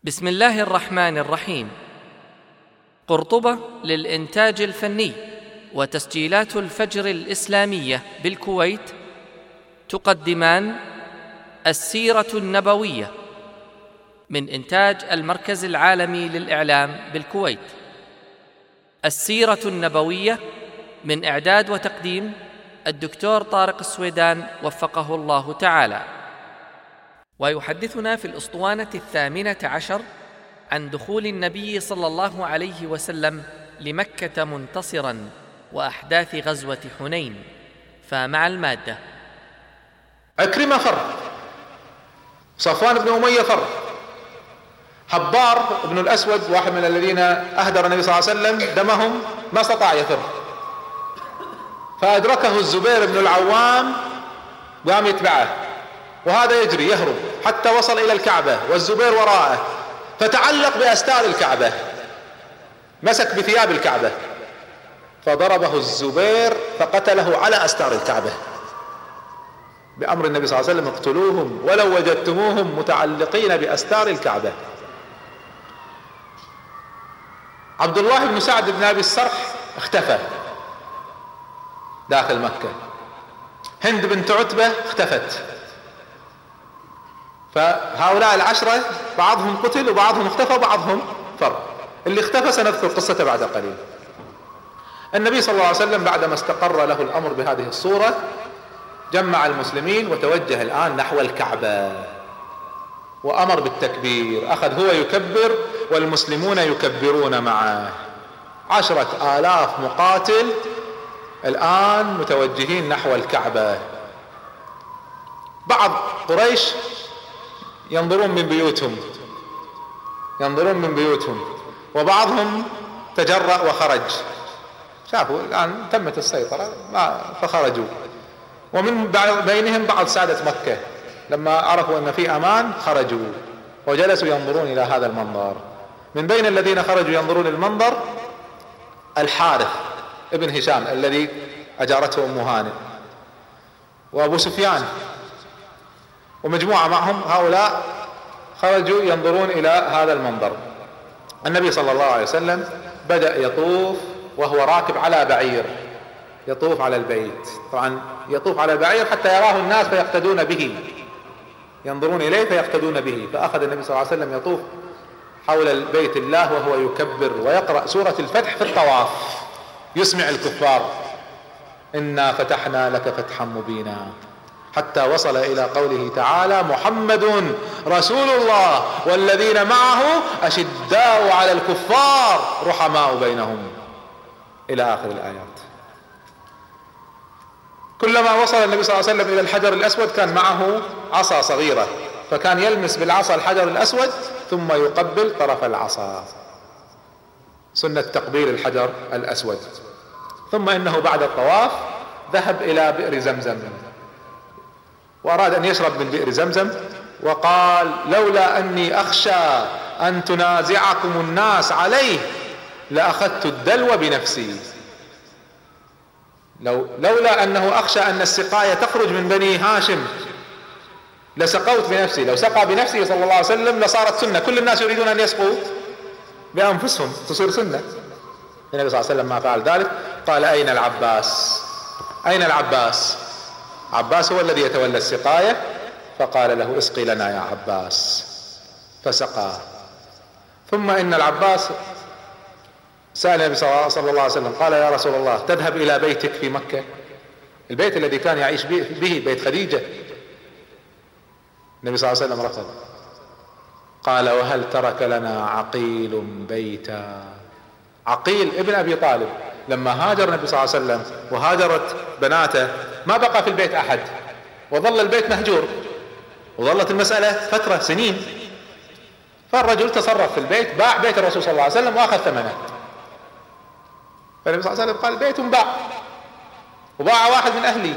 بسم الله الرحمن الرحيم. قرطبة للإنتاج الفني وتسجيلات الفجر الإسلامية بالكويت تقدمان السيرة النبوية من إنتاج المركز العالمي للإعلام بالكويت. السيرة النبوية من إعداد وتقديم الدكتور طارق السويدان وفقه الله تعالى. ويحدثنا في الأسطوانة 18 عن دخول النبي صلى الله عليه وسلم لمكة منتصراً وأحداث غزوة حنين. فمع المادة. عكرمة فر، صفوان بن أمية فر، حبار بن الأسود واحد من الذين أهدر النبي صلى الله عليه وسلم دمهم ما استطاع يفر، فأدركه الزبير بن العوام وقام يتبعه، وهذا يجري يهرب حتى وصل إلى الكعبة والزبير وراءه، فتعلق بأستار الكعبة، مسك بثياب الكعبة فضربه الزبير فقتله على أستار الكعبة بأمر النبي صلى الله عليه وسلم: اقتلوهم ولو وجدتموهم متعلقين بأستار الكعبة. عبد الله بن سعد بن أبي السرح اختفى داخل مكة. هند بنت عتبة اختفت. فهؤلاء العشرة بعضهم قتل وبعضهم اختفى وبعضهم فر. اللي اختفى سنذكر قصته بعد قليل. النبي صلى الله عليه وسلم بعدما استقر له الأمر بهذه الصورة جمع المسلمين وتوجه الآن نحو الكعبة وأمر بالتكبير. أخذ هو يكبر والمسلمون يكبرون معه. 10,000 مقاتل الآن متوجهين نحو الكعبة. بعض قريش ينظرون من بيوتهم وبعضهم تجرأ وخرج، شافوا الآن تمت السيطرة فخرجوا. ومن بينهم بعض سادة مكة لما عرفوا أن في أمان خرجوا وجلسوا ينظرون إلى هذا المنظر. من بين الذين خرجوا ينظرون المنظر الحارث ابن هشام الذي أجارته أم هانئ، وأبو سفيان، ومجموعة معهم. هؤلاء خرجوا ينظرون إلى هذا المنظر. النبي صلى الله عليه وسلم بدأ يطوف وهو راكب على بعير، يطوف على البيت. طبعا يطوف على البعير حتى يراه الناس فيقتدون به، ينظرون إليه فيقتدون به. فأخذ النبي صلى الله عليه وسلم يطوف حول البيت الله وهو يكبر ويقرأ سورة الفتح في الطواف، يسمع الكفار: إنا فتحنا لك فتحا مبينا، حتى وصل إلى قوله تعالى: محمد رسول الله والذين معه أشداء على الكفار رحماء بينهم، إلى آخر الآيات. كلما وصل النبي صلى الله عليه وسلم إلى الحجر الأسود كان معه عصا صغيرة، فكان يلمس بالعصا الحجر الأسود ثم يقبل طرف العصا، سنة تقبيل الحجر الأسود. ثم إنه بعد الطواف ذهب إلى بئر زمزم وأراد أن يشرب من بئر زمزم، وقال: لولا أني أخشى أن تنازعكم الناس عليه لأخذت الدلو بنفسي. لولا أنه أخشى أن السقاية تخرج من بني هاشم لسقوت بنفسي. لو سقى بنفسه صلى الله عليه وسلم لصارت سنة، كل الناس يريدون أن يسقوا بأنفسهم تصير سنة. النبي صلى الله عليه وسلم ما فعل ذلك. قال: أين العباس؟ أين العباس؟ عباس هو الذي يتولى السقاية. فقال له: اسقي لنا يا عباس، فسقى. ثم إن العباس سأل النبي صلى الله عليه وسلم قال: يا رسول الله، تذهب إلى بيتك في مكة، البيت الذي كان يعيش به بيت خديجة؟ النبي صلى الله عليه وسلم رفض. قال: وهل ترك لنا عقيل بيتا؟ عقيل ابن أبي طالب لما هاجر النبي صلى الله عليه وسلم وهاجرت بناته ما بقى في البيت أحد، وظل البيت مهجور، وظلت المسألة فترة سنين. فالرجل تصرف في البيت، باع بيت الرسول صلى الله عليه وسلم وأخذ ثمنه. فالنبي صلى الله عليه وسلم قال: بيت باع، وباع واحد من أهلي،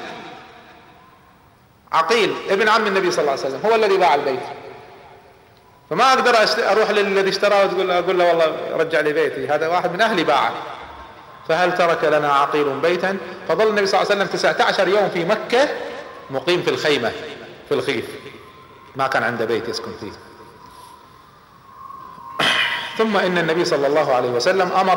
عقيل ابن عم النبي صلى الله عليه وسلم هو الذي باع البيت. فما أقدر أروح للذي اشتراه وأقول له والله رجع لي بيتي، هذا واحد من أهلي باعه. فهل ترك لنا عقيل بيتا؟ فظل النبي صلى الله عليه وسلم 19 يوم في مكة مقيم في الخيمة في الخيف، ما كان عنده بيت يسكن فيه. ثم إن النبي صلى الله عليه وسلم أمر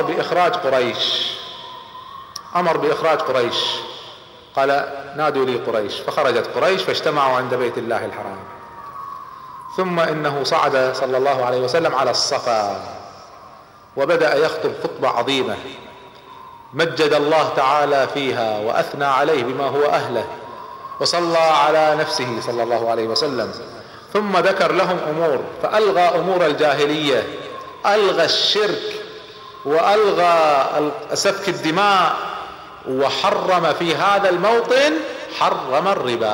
بإخراج قريش، قال نادوا لي قريش، فخرجت قريش فاجتمعوا عند بيت الله الحرام. ثم إنه صعد صلى الله عليه وسلم على الصفا وبدأ يخطب خطبة عظيمة مجد الله تعالى فيها وأثنى عليه بما هو أهله، وصلى على نفسه صلى الله عليه وسلم، ثم ذكر لهم أمور، فألغى أمور الجاهلية، ألغى الشرك وألغى سفك الدماء، وحرم في هذا الموطن حرم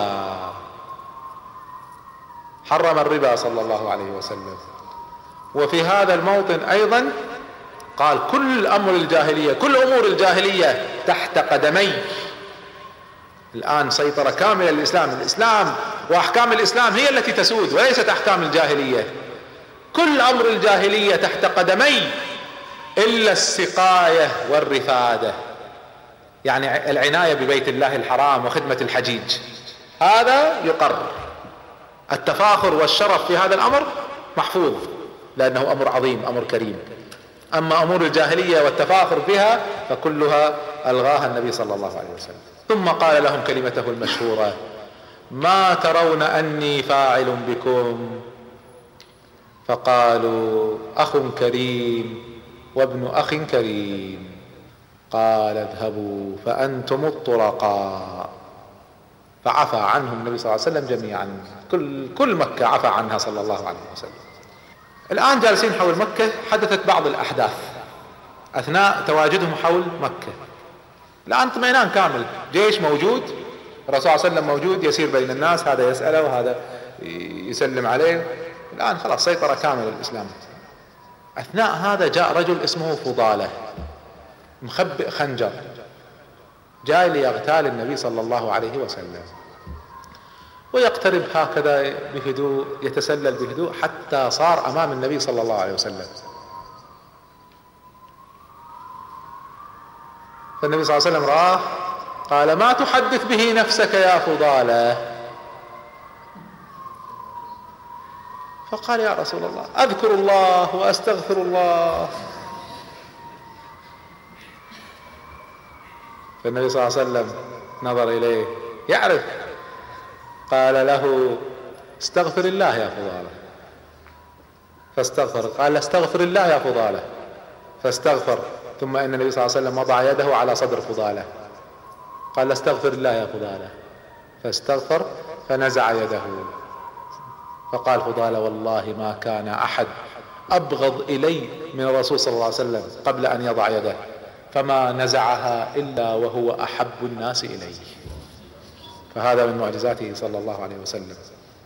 الربا صلى الله عليه وسلم. وفي هذا الموطن أيضا قال كل أمور الجاهلية تحت قدمي. الآن سيطرة كاملة الإسلام وأحكام الإسلام هي التي تسود وليست أحكام الجاهلية. كل أمر الجاهلية تحت قدمي إلا السقاية والرفادة، يعني العناية ببيت الله الحرام وخدمة الحجيج، هذا يقر. التفاخر والشرف في هذا الأمر محفوظ لأنه أمر عظيم، أمر كريم. أما أمور الجاهلية والتفاخر بها فكلها ألغاها النبي صلى الله عليه وسلم. ثم قال لهم كلمته المشهورة: ما ترون أني فاعل بكم؟ فقالوا: أخ كريم وابن أخ كريم. قال: اذهبوا فأنتم الطرقاء. فعفى عنهم النبي صلى الله عليه وسلم جميعا، كل مكة عفى عنها صلى الله عليه وسلم. الآن جالسين حول مكة، حدثت بعض الأحداث أثناء تواجدهم حول مكة. الآن اطمئنان كامل، جيش موجود، الرسول صلى الله عليه وسلم موجود يسير بين الناس، هذا يسأله وهذا يسلم عليه. الآن خلاص سيطرة كاملة للإسلام. أثناء هذا جاء رجل اسمه فضالة مخبئ خنجر، جاي ليغتال النبي صلى الله عليه وسلم، ويقترب هكذا بهدوء، يتسلل بهدوء حتى صار أمام النبي صلى الله عليه وسلم. فالنبي صلى الله عليه وسلم رآه، قال: ما تحدث به نفسك يا فضالة؟ فقال: يا رسول الله أذكر الله وأستغفر الله. فالنبي صلى الله عليه وسلم نظر إليه يعرف، قال له: استغفر الله يا فضالة. فاستغفر. قال: استغفر الله يا فضالة. فاستغفر. ثم إن النبي صلى الله عليه وسلم وضع يده على صدر فضالة، قال: استغفر الله يا فضالة. فاستغفر فنزع يده. فقال فضالة: والله ما كان أحد أبغض إلي من الرسول صلى الله عليه وسلم قبل أن يضع يده، فما نزعها إلا وهو أحب الناس إليه. فهذا من معجزاته صلى الله عليه وسلم.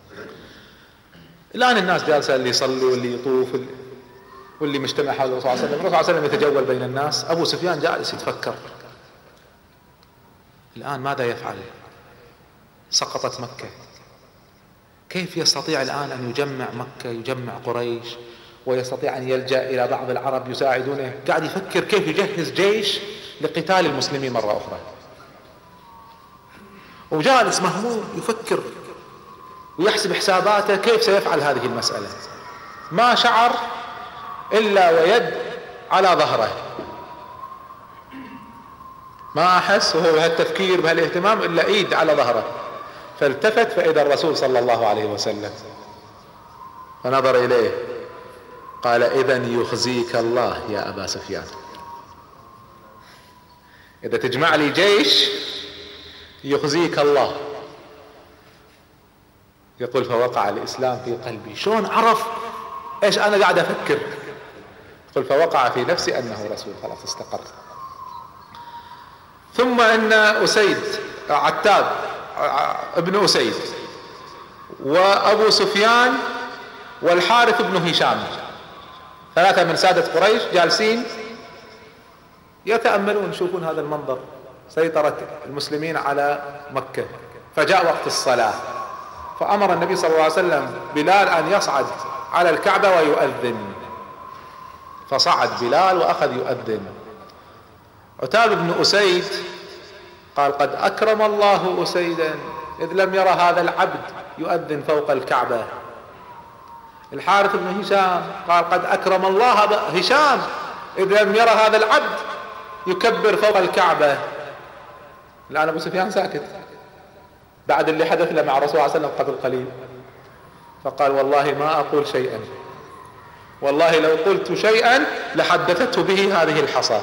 الآن الناس جالسة، اللي يصلي واللي يطوف واللي مجتمع حول الرسول صلى الله عليه وسلم. الرسول صلى الله عليه وسلم يتجول بين الناس. أبو سفيان جالس يتفكر الآن ماذا يفعل؟ سقطت مكة، كيف يستطيع الآن أن يجمع مكة، يجمع قريش، ويستطيع أن يلجأ إلى بعض العرب يساعدونه؟ قاعد يفكر كيف يجهز جيش لقتال المسلمين مرة أخرى، وجالس مهموم يفكر ويحسب حساباته كيف سيفعل هذه المسألة. ما شعر إلا ويد على ظهره، ما أحس وهو بهالتفكير بهالاهتمام إلا إيد على ظهره. فالتفت فإذا الرسول صلى الله عليه وسلم، فنظر إليه قال: إذن يخزيك الله يا أبا سفيان، إذا تجمع لي جيش يخزيك الله. يقول: فوقع الإسلام في قلبي. شلون عرف إيش أنا قاعد أفكر؟ يقول: فوقع في نفسي أنه رسول، خلاص استقر. ثم إن أسيد، عتاب ابن أسيد، وأبو سفيان، والحارث بن هشام، ثلاثة من سادة قريش جالسين يتأملون، يشوفون هذا المنظر، سيطرة المسلمين على مكة. فجاء وقت الصلاة، فأمر النبي صلى الله عليه وسلم بلال أن يصعد على الكعبة ويؤذن. فصعد بلال وأخذ يؤذن. عتاب بن أسيد قال: قد أكرم الله أسيدا إذ لم يرى هذا العبد يؤذن فوق الكعبة. الحارث بن هشام قال قد أكرم الله هشام إذ لم يرى هذا العبد يكبر فوق الكعبة. الآن أبو سفيان ساكت بعد اللي حدث له مع الرسول صلى الله عليه وسلم قبل قليل، فقال والله ما أقول شيئا، والله لو قلت شيئا لحدثته به هذه الحصى.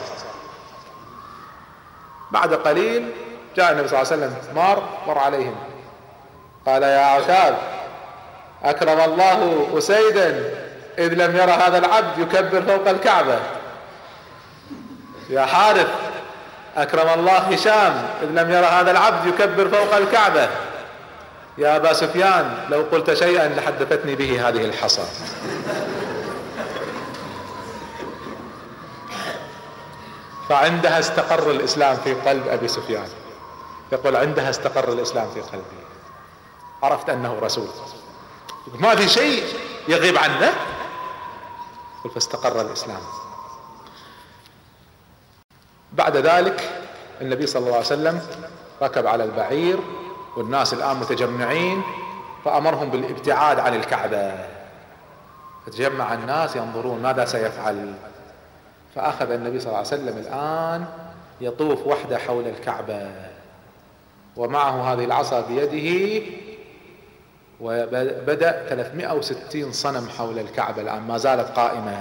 بعد قليل جاء النبي صلى الله عليه وسلم مر عليهم قال يا عتاب أكرم الله أسيدا إذ لم يرى هذا العبد يكبر فوق الكعبة. يا حارث أكرم الله هشام إذ لم يرى هذا العبد يكبر فوق الكعبة. يا أبا سفيان لو قلت شيئا لحدثتني به هذه الحصى. فعندها استقر الإسلام في قلب أبي سفيان. يقول عندها استقر الإسلام في قلبي، عرفت أنه رسول، ما في شيء يغيب عنه، فاستقر الإسلام. بعد ذلك النبي صلى الله عليه وسلم ركب على البعير والناس الآن متجمعين، فأمرهم بالابتعاد عن الكعبة. فتجمع الناس ينظرون ماذا سيفعل. فأخذ النبي صلى الله عليه وسلم الآن يطوف وحده حول الكعبة ومعه هذه العصا بيده، وبدأ 360 صنم حول الكعبة الآن ما زالت قائمة.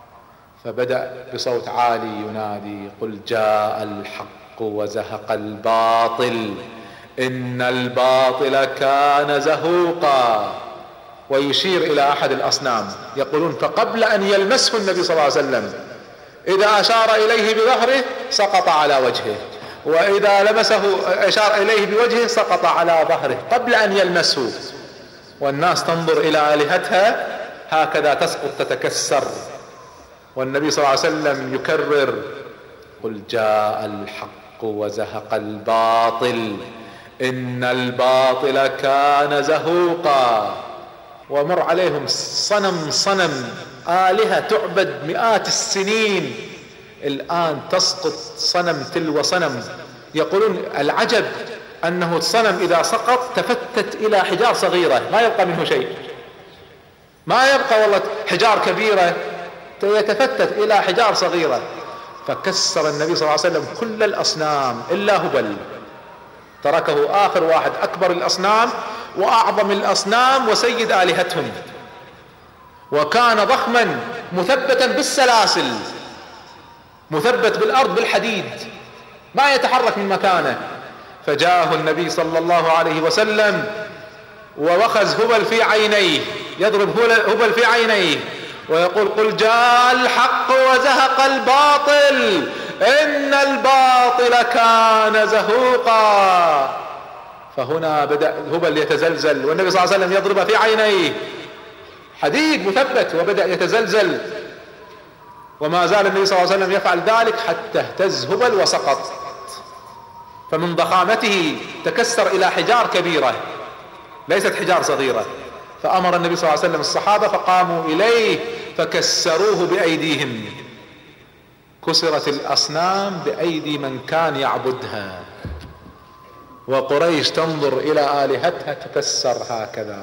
فبدأ بصوت عالي ينادي قل جاء الحق وزهق الباطل إن الباطل كان زهوقا، ويشير إلى أحد الأصنام. يقولون فقبل أن يلمسه النبي صلى الله عليه وسلم إذا أشار إليه بظهره سقط على وجهه، وإذا لمسه أشار إليه بوجهه سقط على ظهره قبل أن يلمسه. والناس تنظر إلى آلهتها هكذا تسقط تتكسر، والنبي صلى الله عليه وسلم يكرر قل جاء الحق وزهق الباطل إن الباطل كان زهوقا. ومر عليهم صنم آلهة تعبد مئات السنين، الآن تسقط صنم تلو صنم. يقولون العجب أنه الصنم إذا سقط تفتت إلى حجار صغيرة ما يبقى منه شيء، ما يبقى والله حجار كبيرة، يتفتت إلى حجار صغيرة. فكسر النبي صلى الله عليه وسلم كل الأصنام إلا هبل، تركه آخر واحد أكبر الأصنام وأعظم الأصنام وسيد آلهتهم، وكان ضخما مثبتا بالسلاسل، مثبت بالأرض بالحديد ما يتحرك من مكانه. فجاءه النبي صلى الله عليه وسلم ووخز هبل في عينيه، يضرب هبل في عينيه ويقول قل جاء الحق وزهق الباطل إن الباطل كان زهوقا. فهنا بدأ هبل يتزلزل والنبي صلى الله عليه وسلم يضرب في عينيه، حديد مثبت وبدأ يتزلزل، وما زال النبي صلى الله عليه وسلم يفعل ذلك حتى اهتز هبل وسقط. فمن ضخامته تكسر إلى حجار كبيرة ليست حجار صغيرة. فأمر النبي صلى الله عليه وسلم الصحابة فقاموا إليه فكسروه بأيديهم. كسرت الأصنام بأيدي من كان يعبدها، وقريش تنظر إلى آلهتها تكسر هكذا.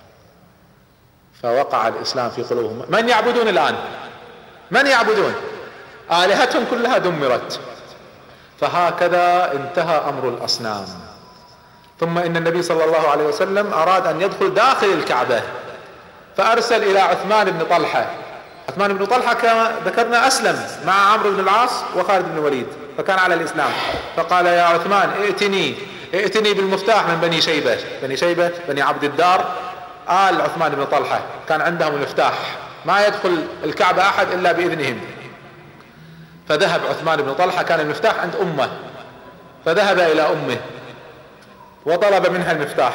فوقع الإسلام في قلوبهم. من يعبدون الآن؟ من يعبدون؟ آلهتهم كلها دمرت. فهكذا انتهى أمر الأصنام. ثم إن النبي صلى الله عليه وسلم أراد أن يدخل داخل الكعبة، فأرسل إلى عثمان بن طلحة. عثمان بن طلحة كما ذكرنا أسلم مع عمرو بن العاص وخالد بن الوليد، فكان على الإسلام. فقال يا عثمان ائتني بالمفتاح من بني شيبة بني عبد الدار آل عثمان بن طلحة، كان عندهم المفتاح ما يدخل الكعبة أحد إلا بإذنهم. فذهب عثمان بن طلحة، كان المفتاح عند أمه، فذهب إلى أمه وطلب منها المفتاح.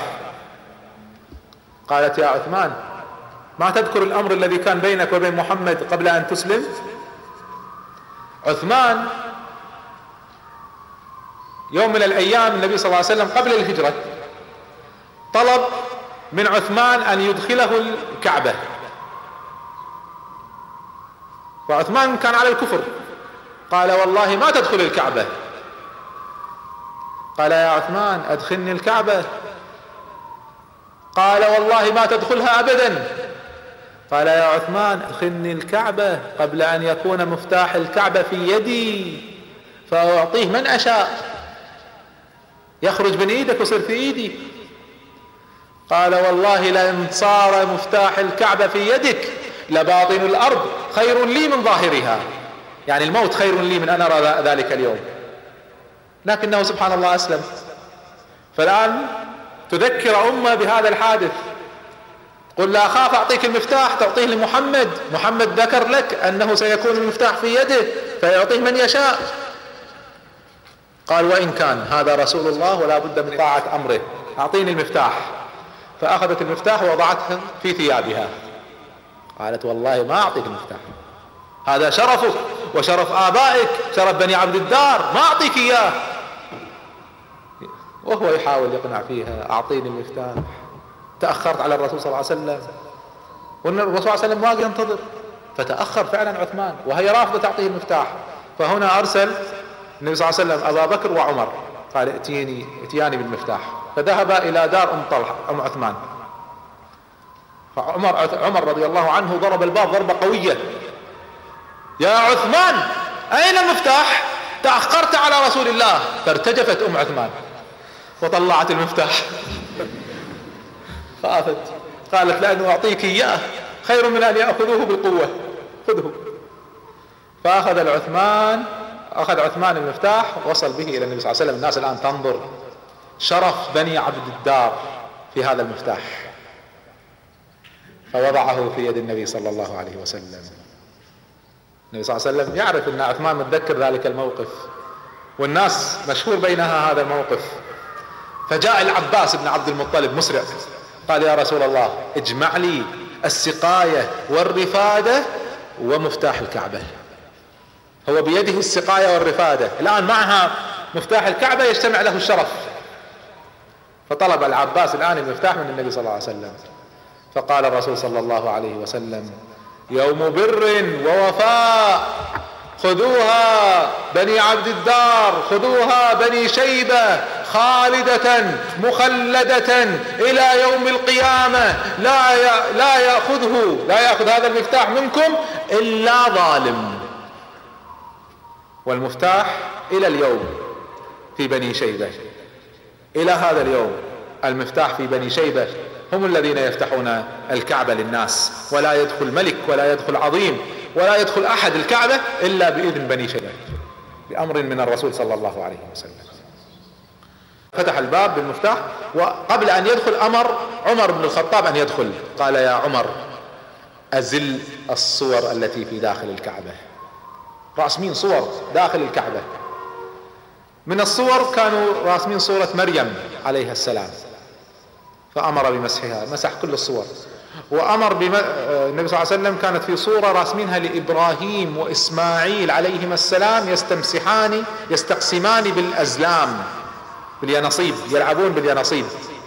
قالت يا عثمان ما تذكر الأمر الذي كان بينك وبين محمد قبل أن تسلم؟ عثمان يوم من الأيام النبي صلى الله عليه وسلم قبل الهجرة طلب من عثمان أن يدخله الكعبة، وعثمان كان على الكفر. قال والله ما تدخل الكعبة. قال يا عثمان أدخلني الكعبة. قال والله ما تدخلها أبدا. قال يا عثمان ادخلني الكعبة قبل أن يكون مفتاح الكعبة في يدي فأعطيه من أشاء، يخرج من ايدك ويصير في ايدي. قال والله لئن صار مفتاح الكعبة في يدك لباطن الأرض خير لي من ظاهرها، يعني الموت خير لي من أن أرى ذلك اليوم. لكنه سبحان الله أسلم. فالآن تذكر أمة بهذا الحادث، قل لا أخاف أعطيك المفتاح تعطيه لمحمد، محمد ذكر لك أنه سيكون المفتاح في يده فيعطيه من يشاء. قال وإن كان هذا رسول الله ولا بد من طاعة أمره، أعطيني المفتاح. فأخذت المفتاح ووضعته في ثيابها. قالت والله ما أعطيك المفتاح، هذا شرفك وشرف آبائك، شرف بني عبد الدار، ما أعطيك إياه. وهو يحاول يقنع فيها أعطيني المفتاح. تأخرت على الرسول صلى الله عليه وسلم، والرسول صلى الله عليه وسلم واقف ينتظر، فتأخر فعلا عثمان وهي رافضة تعطيه المفتاح. فهنا أرسل النبي صلى الله عليه وسلم أبا بكر وعمر، قال ائتياني بالمفتاح. فذهب إلى دار أم عثمان. فعمر رضي الله عنه ضرب الباب ضربة قوية، يا عثمان أين المفتاح؟ تأخرت على رسول الله. فارتجفت أم عثمان وطلعت المفتاح. خافت، قالت لأنه أعطيك إياه خير من أن يأخذوه بالقوة، خذه. فأخذ عثمان المفتاح ووصل به إلى النبي صلى الله عليه وسلم. الناس الآن تنظر شرف بني عبد الدار في هذا المفتاح، فوضعه في يد النبي صلى الله عليه وسلم. النبي صلى الله عليه وسلم يعرف أن عثمان متذكر ذلك الموقف، والناس مشهور بينها هذا الموقف. فجاء العباس بن عبد المطلب مسرع، قال يا رسول الله اجمع لي السقاية والرفادة ومفتاح الكعبة. هو بيده السقاية والرفادة، الآن معها مفتاح الكعبة يجتمع له الشرف. فطلب العباس الآن المفتاح من النبي صلى الله عليه وسلم. فقال الرسول صلى الله عليه وسلم يوم بر ووفاء، خذوها بني عبد الدار، خذوها بني شيبة خالدة مخلدة إلى يوم القيامة، لا يأخذ هذا المفتاح منكم إلا ظالم. والمفتاح إلى اليوم في بني شيبة، إلى هذا اليوم المفتاح في بني شيبة هم الذين يفتحون الكعبة للناس، ولا يدخل ملك ولا يدخل عظيم ولا يدخل أحد الكعبة إلا بإذن بني شيبة بأمر من الرسول صلى الله عليه وسلم. فتح الباب بالمفتاح، وقبل أن يدخل أمر عمر بن الخطاب أن يدخل. قال يا عمر أزل الصور التي في داخل الكعبة. راسمين صور داخل الكعبة، من الصور كانوا راسمين صورة مريم عليها السلام، فأمر بمسحها، مسح كل الصور. وأمر النبي صلى الله عليه وسلم كانت في صورة راسمينها لإبراهيم وإسماعيل عليهما السلام يستقسمان بالأزلام، باليانصيب، يلعبون باليانصيب،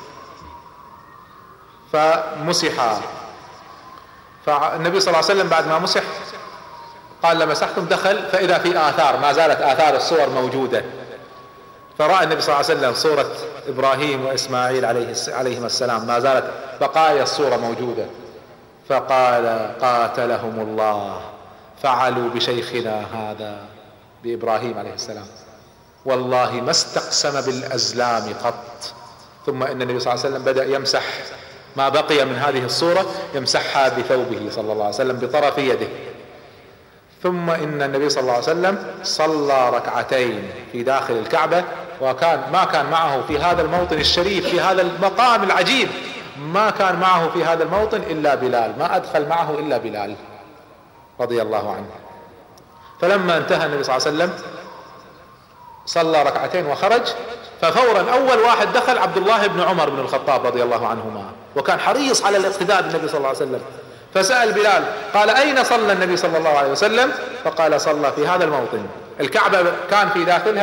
فمسحا. فالنبي صلى الله عليه وسلم بعد ما مسح قال لمسحتم، دخل فإذا في آثار، ما زالت آثار الصور موجودة. فرأى النبي صلى الله عليه وسلم صورة إبراهيم وإسماعيل عليهما السلام، ما زالت بقايا الصورة موجودة. فقال قاتلهم الله، فعلوا بشيخنا هذا بإبراهيم عليه السلام والله ما استقسم بالأزلام قط. ثم إن النبي صلى الله عليه وسلم بدأ يمسح ما بقي من هذه الصورة، يمسحها بثوبه صلى الله عليه وسلم بطرف يده. ثم إن النبي صلى الله عليه وسلم صلى ركعتين في داخل الكعبة، ما كان معه في هذا الموطن الشريف، في هذا المقام العجيب، ما كان معه في هذا الموطن إلا بلال، ما أدخل معه إلا بلال رضي الله عنه. فلما انتهى النبي صلى الله عليه وسلم صلى ركعتين وخرج، ففورا أول واحد دخل عبد الله بن عمر بن الخطاب رضي الله عنهما، وكان حريص على الاقتداء بالنبي صلى الله عليه وسلم. فسأل بلال قال أين صلى النبي صلى الله عليه وسلم؟ فقال صلى في هذا الموطن. الكعبة كان في داخلها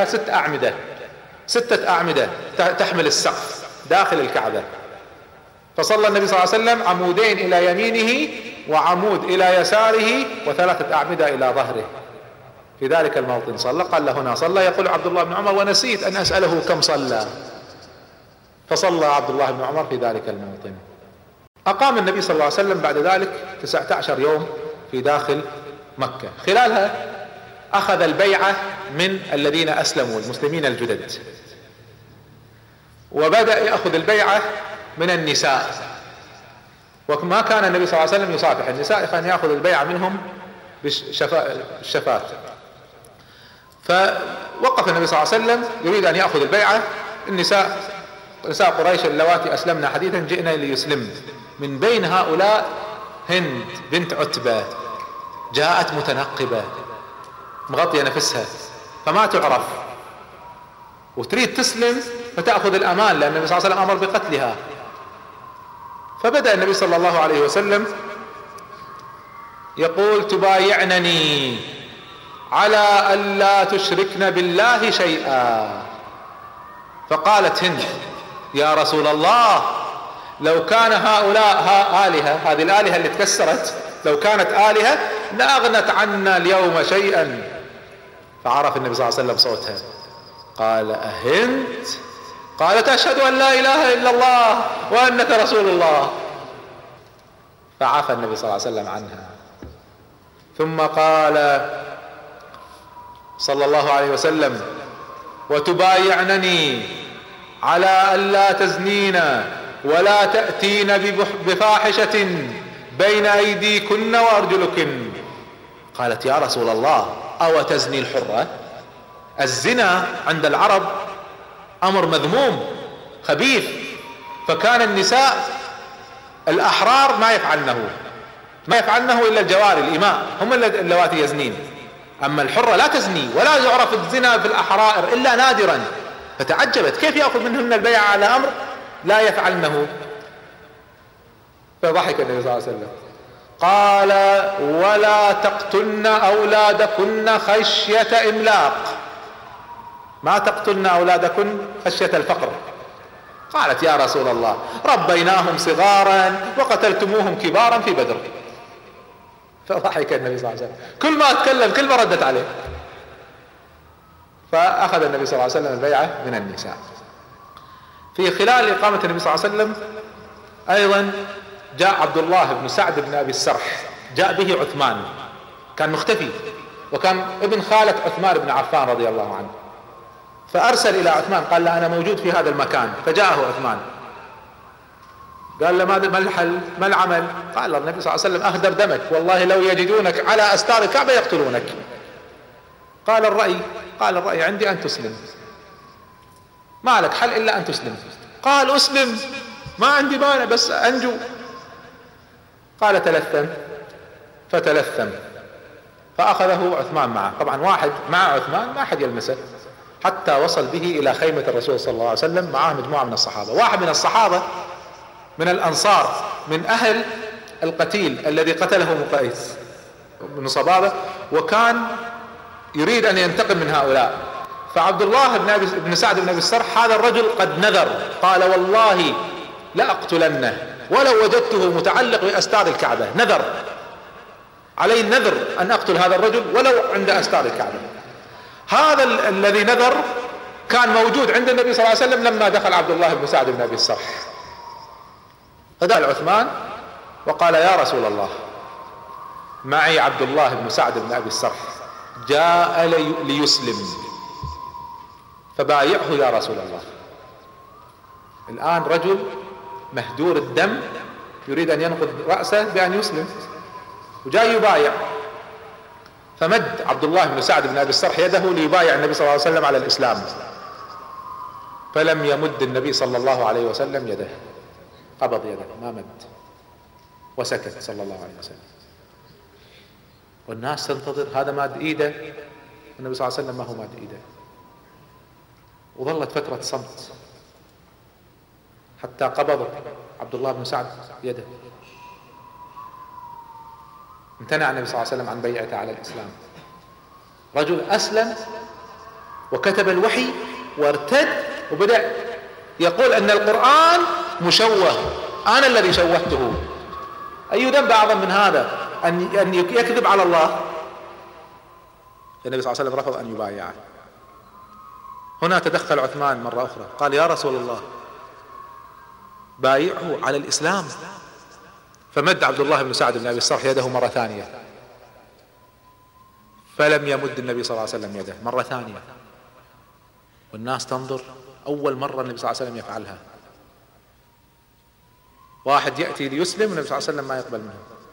6 أعمدة تحمل السقف داخل الكعبة. فصلى النبي صلى الله عليه وسلم عمودين إلى يمينه وعمود إلى يساره و3 أعمدة إلى ظهره في ذلك الموطن صلى. قال له هنا صلى. يقول عبد الله بن عمر ونسيت أن أسأله كم صلى، فصلى عبد الله بن عمر في ذلك الموطن. أقام النبي صلى الله عليه وسلم بعد ذلك 19 يوم في داخل مكة. خلالها أخذ البيعة من الذين أسلموا المسلمين الجدد، وبدأ يأخذ البيعة من النساء، وما كان النبي صلى الله عليه وسلم يصافح النساء، كان يأخذ البيعة منهم بالشفات. فوقف النبي صلى الله عليه وسلم يريد أن يأخذ البيعة. نساء قريش اللواتي أسلمنا حديثا جئنا ليسلم. من بين هؤلاء هند بنت عتبة جاءت متنقبة مغطية نفسها فما تعرف، وتريد تسلم فتأخذ الأمان، لأن النبي صلى الله عليه وسلم أمر بقتلها. فبدأ النبي صلى الله عليه وسلم يقول: تبايعنني على ألا تشركن بالله شيئا. فقالت هند: يا رسول الله، لو كان هؤلاء آلهة، هذه الآلهة اللي تكسرت لو كانت آلهة لأغنت عنا اليوم شيئا. فعرف النبي صلى الله عليه وسلم صوتها، قال: أهند؟ قالت: أشهد أن لا إله إلا الله وأنك رسول الله. فعفى النبي صلى الله عليه وسلم عنها. ثم قال صلى الله عليه وسلم: وتبايعنني على ألا تزنين ولا تأتين بفاحشة بين أيديكن وأرجلكن. قالت: يا رسول الله، أو تزني الحرة؟ الزنا عند العرب أمر مذموم خبيث، فكان النساء الأحرار ما يفعلنه إلا الجواري الإماء هم اللواتي يزنين، أما الحرة لا تزني ولا يعرف الزنا في الأحرائر إلا نادرا. فتعجبت كيف يأخذ منهن البيعة على أمر لا يفعلنه. فضحك النبي صلى الله عليه وسلم قال: ولا تقتلن أولادكن خشية إملاق. ما تقتلن أولادكن خشية الفقر. قالت: يا رسول الله، ربيناهم صغارا وقتلتموهم كبارا في بدر. فضحك النبي صلى الله عليه وسلم، كل ما اتكلم كل ما ردت عليه. فأخذ النبي صلى الله عليه وسلم البيعة من النساء. في خلال إقامة النبي صلى الله عليه وسلم أيضا جاء عبد الله بن سعد بن أبي السرح، جاء به عثمان، كان مختفي، وكان ابن خالة عثمان بن عفان رضي الله عنه. فأرسل إلى عثمان قال له: أنا موجود في هذا المكان. فجاءه عثمان قال له: ما الحل؟ ما العمل؟ قال له النبي صلى الله عليه وسلم: أهدر دمك، والله لو يجدونك على أستار الكعبة يقتلونك. قال: الرأي عندي أن تسلم، ما لك حل إلا أن تسلم. قال: أسلم، ما عندي مانع بس أنجو. قال: تلثم. فتلثم، فأخذه عثمان معه. طبعا واحد مع عثمان ما أحد يلمسه، حتى وصل به إلى خيمة الرسول صلى الله عليه وسلم معه مجموعة من الصحابة. واحد من الصحابة من الأنصار من أهل القتيل الذي قتله مقيس بن صبابة، وكان يريد أن ينتقم من هؤلاء. فعبد الله بن سعد بن أبي السرح هذا الرجل قد نذر، قال: والله لأقتلنه ولو وجدته متعلق بأستار الكعبة. نذر عليه النذر أن أقتل هذا الرجل ولو عند أستار الكعبة. هذا الذي نذر كان موجود عند النبي صلى الله عليه وسلم لما دخل عبد الله بن سعد بن أبي السرح. فدخل عثمان وقال: يا رسول الله، معي عبد الله بن سعد بن أبي السرح جاء ليسلم، فبايعه يا رسول الله. الآن رجل مهدور الدم يريد أن ينقض رأسه بأن يسلم، وجاء يبايع. فمد عبد الله بن سعد بن أبي السرح يده ليبايع النبي صلى الله عليه وسلم على الإسلام، فلم يمد النبي صلى الله عليه وسلم يده، قبض يده ما مد، وسكت صلى الله عليه وسلم. والناس تنتظر، هذا ماد ايده، النبي صلى الله عليه وسلم ما هو ماد ايده. وظلت فترة صمت حتى قبض عبد الله بن سعد يده. امتنع النبي صلى الله عليه وسلم عن بيعته على الإسلام. رجل أسلم وكتب الوحي وارتد وبدأ يقول أن القرآن مشوه، أنا الذي شوهته. أي ذنب أعظم من هذا أن يكذب على الله؟ النبي صلى الله عليه وسلم رفض أن يبايعه. هنا تدخل عثمان مرة أخرى قال: يا رسول الله، بايعه على الإسلام فمد عبد الله بن سعد بن أبي الصرح يده مرة ثانية، فلم يمد النبي صلى الله عليه وسلم يده مرة ثانية، والناس تنظر. أول مرة النبي صلى الله عليه وسلم يفعلها. واحد يأتي ليسلم والنبي صلى الله عليه وسلم ما يقبل منه،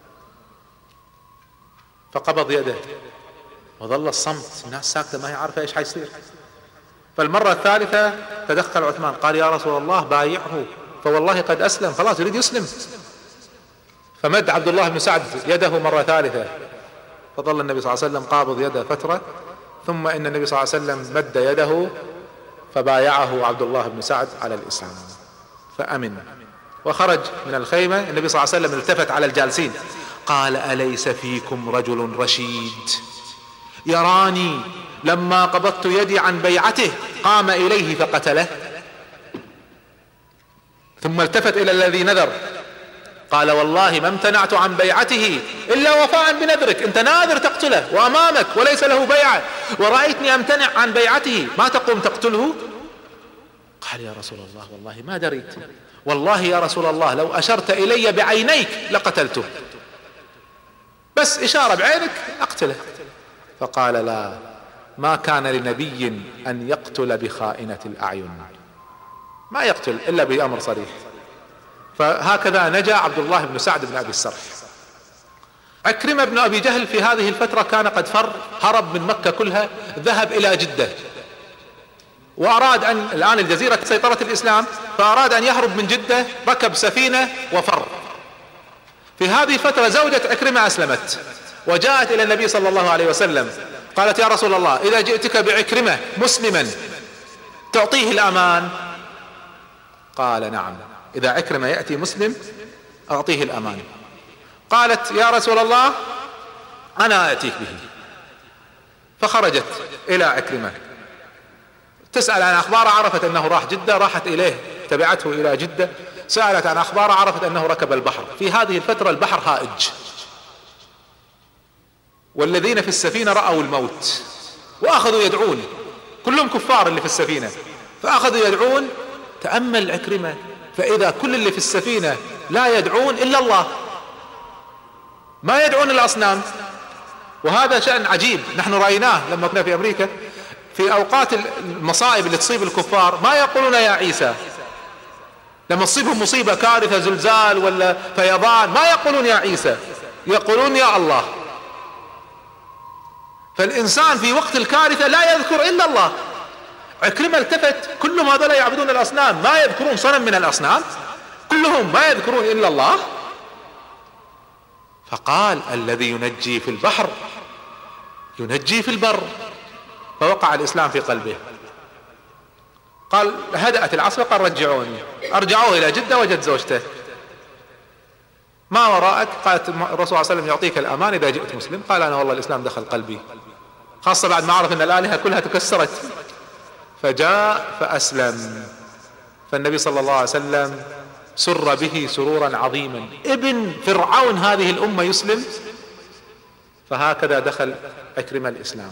فقبض يده وظل الصمت، الناس ساكتة ما هي عارفة ايش حيصير. فالمرة الثالثة تدخل عثمان قال يا رسول الله بايعه فوالله قد أسلم، خلاص يريد يسلم. فمد عبد الله بن سعد يده مرة ثالثة، فظل النبي صلى الله عليه وسلم قابض يده فترة، ثم إن النبي صلى الله عليه وسلم مد يده فبايعه عبد الله بن سعد على الإسلام فأمن وخرج من الخيمة. النبي صلى الله عليه وسلم التفت على الجالسين قال أليس فيكم رجل رشيد يراني لما قبضت يدي عن بيعته قام إليه فقتله؟ ثم التفت إلى الذي نذر قال والله ما امتنعت عن بيعته إلا وفاء بنذرك، انت ناذر تقتله وأمامك وليس له بيعة ورأيتني امتنع عن بيعته، ما تقوم تقتله؟ قال يا رسول الله والله ما دريت، والله يا رسول الله لو أشرت إلي بعينيك لقتلته، بس إشارة بعينك أقتله. فقال لا، ما كان لنبي أن يقتل بخائنة الأعين، ما يقتل إلا بأمر صريح. فهكذا نجا عبد الله بن سعد بن أبي الصرح. عكرمة بن أبي جهل في هذه الفترة كان قد هرب من مكة كلها، ذهب إلى جدة وأراد أن، الآن الجزيرة سيطرة الإسلام، فأراد أن يهرب من جدة، ركب سفينة وفر. في هذه الفترة زوجة عكرمة أسلمت وجاءت إلى النبي صلى الله عليه وسلم قالت يا رسول الله إذا جئتك بعكرمة مسلما تعطيه الأمان؟ قال نعم، إذا عكرمة يأتي مسلم أعطيه الأمان. قالت يا رسول الله أنا أتيك به. فخرجت إلى عكرمة تسأل عن أخباره، عرفت أنه راح جدة، راحت إليه تبعته إلى جدة، سألت عن أخباره، عرفت أنه ركب البحر. في هذه الفترة البحر هائج، والذين في السفينة رأوا الموت وأخذوا يدعون، كلهم كفار اللي في السفينة، فأخذوا يدعون. تأمل عكرمة فإذا كل اللي في السفينة لا يدعون إلا الله، ما يدعون الأصنام. وهذا شأن عجيب نحن رأيناه لما كنا في أمريكا، في أوقات المصائب اللي تصيب الكفار ما يقولون يا عيسى، لما تصيبهم مصيبة كارثة زلزال ولا فيضان ما يقولون يا عيسى، يقولون يا الله. فالإنسان في وقت الكارثة لا يذكر إلا الله. عكرمة التفت، كلهم هذول يعبدون الأصنام، ما يذكرون صنم من الأصنام، كلهم ما يذكرون إلا الله. فقال الذي ينجي في البحر ينجي في البر. فوقع الإسلام في قلبه. قال هدأت العصفة، قال رجعوني. أرجعوه إلى جدة، وجد زوجته. ما وراءك؟ قالت الرسول صلى الله عليه وسلم يعطيك الأمان إذا جئت مسلم. قال أنا والله الإسلام دخل قلبي، خاصة بعد ما عرف أن الآلهة كلها تكسرت. فجاء فأسلم. فالنبي صلى الله عليه وسلم سر به سرورا عظيما، ابن فرعون هذه الأمة يسلم. فهكذا دخل عكرمة الإسلام.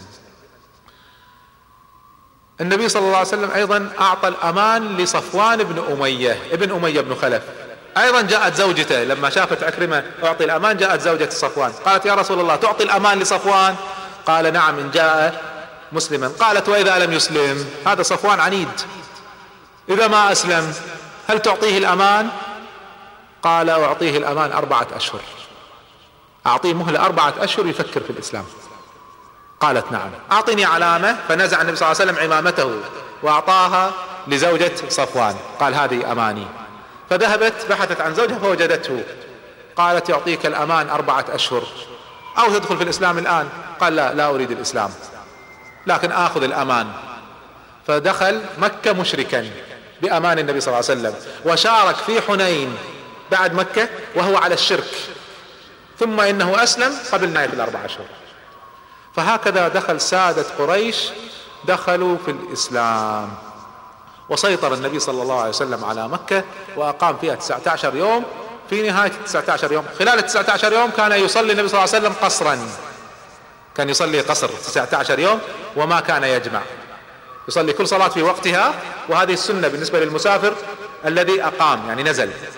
النبي صلى الله عليه وسلم أيضا أعطى الأمان لصفوان بن أمية ابن أمية بن خلف. أيضا جاءت زوجته لما شافت عكرمة أعطي الأمان، جاءت زوجة صفوان قالت يا رسول الله تعطي الأمان لصفوان؟ قال نعم إن جاء مسلما. قالت وإذا لم يسلم؟ هذا صفوان عنيد، إذا ما أسلم هل تعطيه الأمان؟ قال أعطيه الأمان 4 أشهر، أعطيه مهلة 4 أشهر يفكر في الإسلام. قالت نعم. أعطني علامة. فنزع النبي صلى الله عليه وسلم عمامته وأعطاها لزوجة صفوان، قال هذه أماني. فذهبت بحثت عن زوجها فوجدته. قالت يعطيك الأمان 4 أشهر أو تدخل في الإسلام الآن. قال لا أريد الإسلام لكن آخذ الأمان. فدخل مكة مشركا بأمان النبي صلى الله عليه وسلم، وشارك في حنين بعد مكة وهو على الشرك، ثم إنه أسلم قبل نهاية 4 أشهر. فهكذا دخل سادة قريش، دخلوا في الإسلام، وسيطر النبي صلى الله عليه وسلم على مكة وأقام فيها 19 يوم. في نهاية 19 يوم، خلال 19 يوم كان يصلي النبي صلى الله عليه وسلم قصرا، كان يصلي قصر 19 يوم وما كان يجمع، يصلي كل صلاة في وقتها. وهذه السنة بالنسبة للمسافر الذي أقام يعني نزل.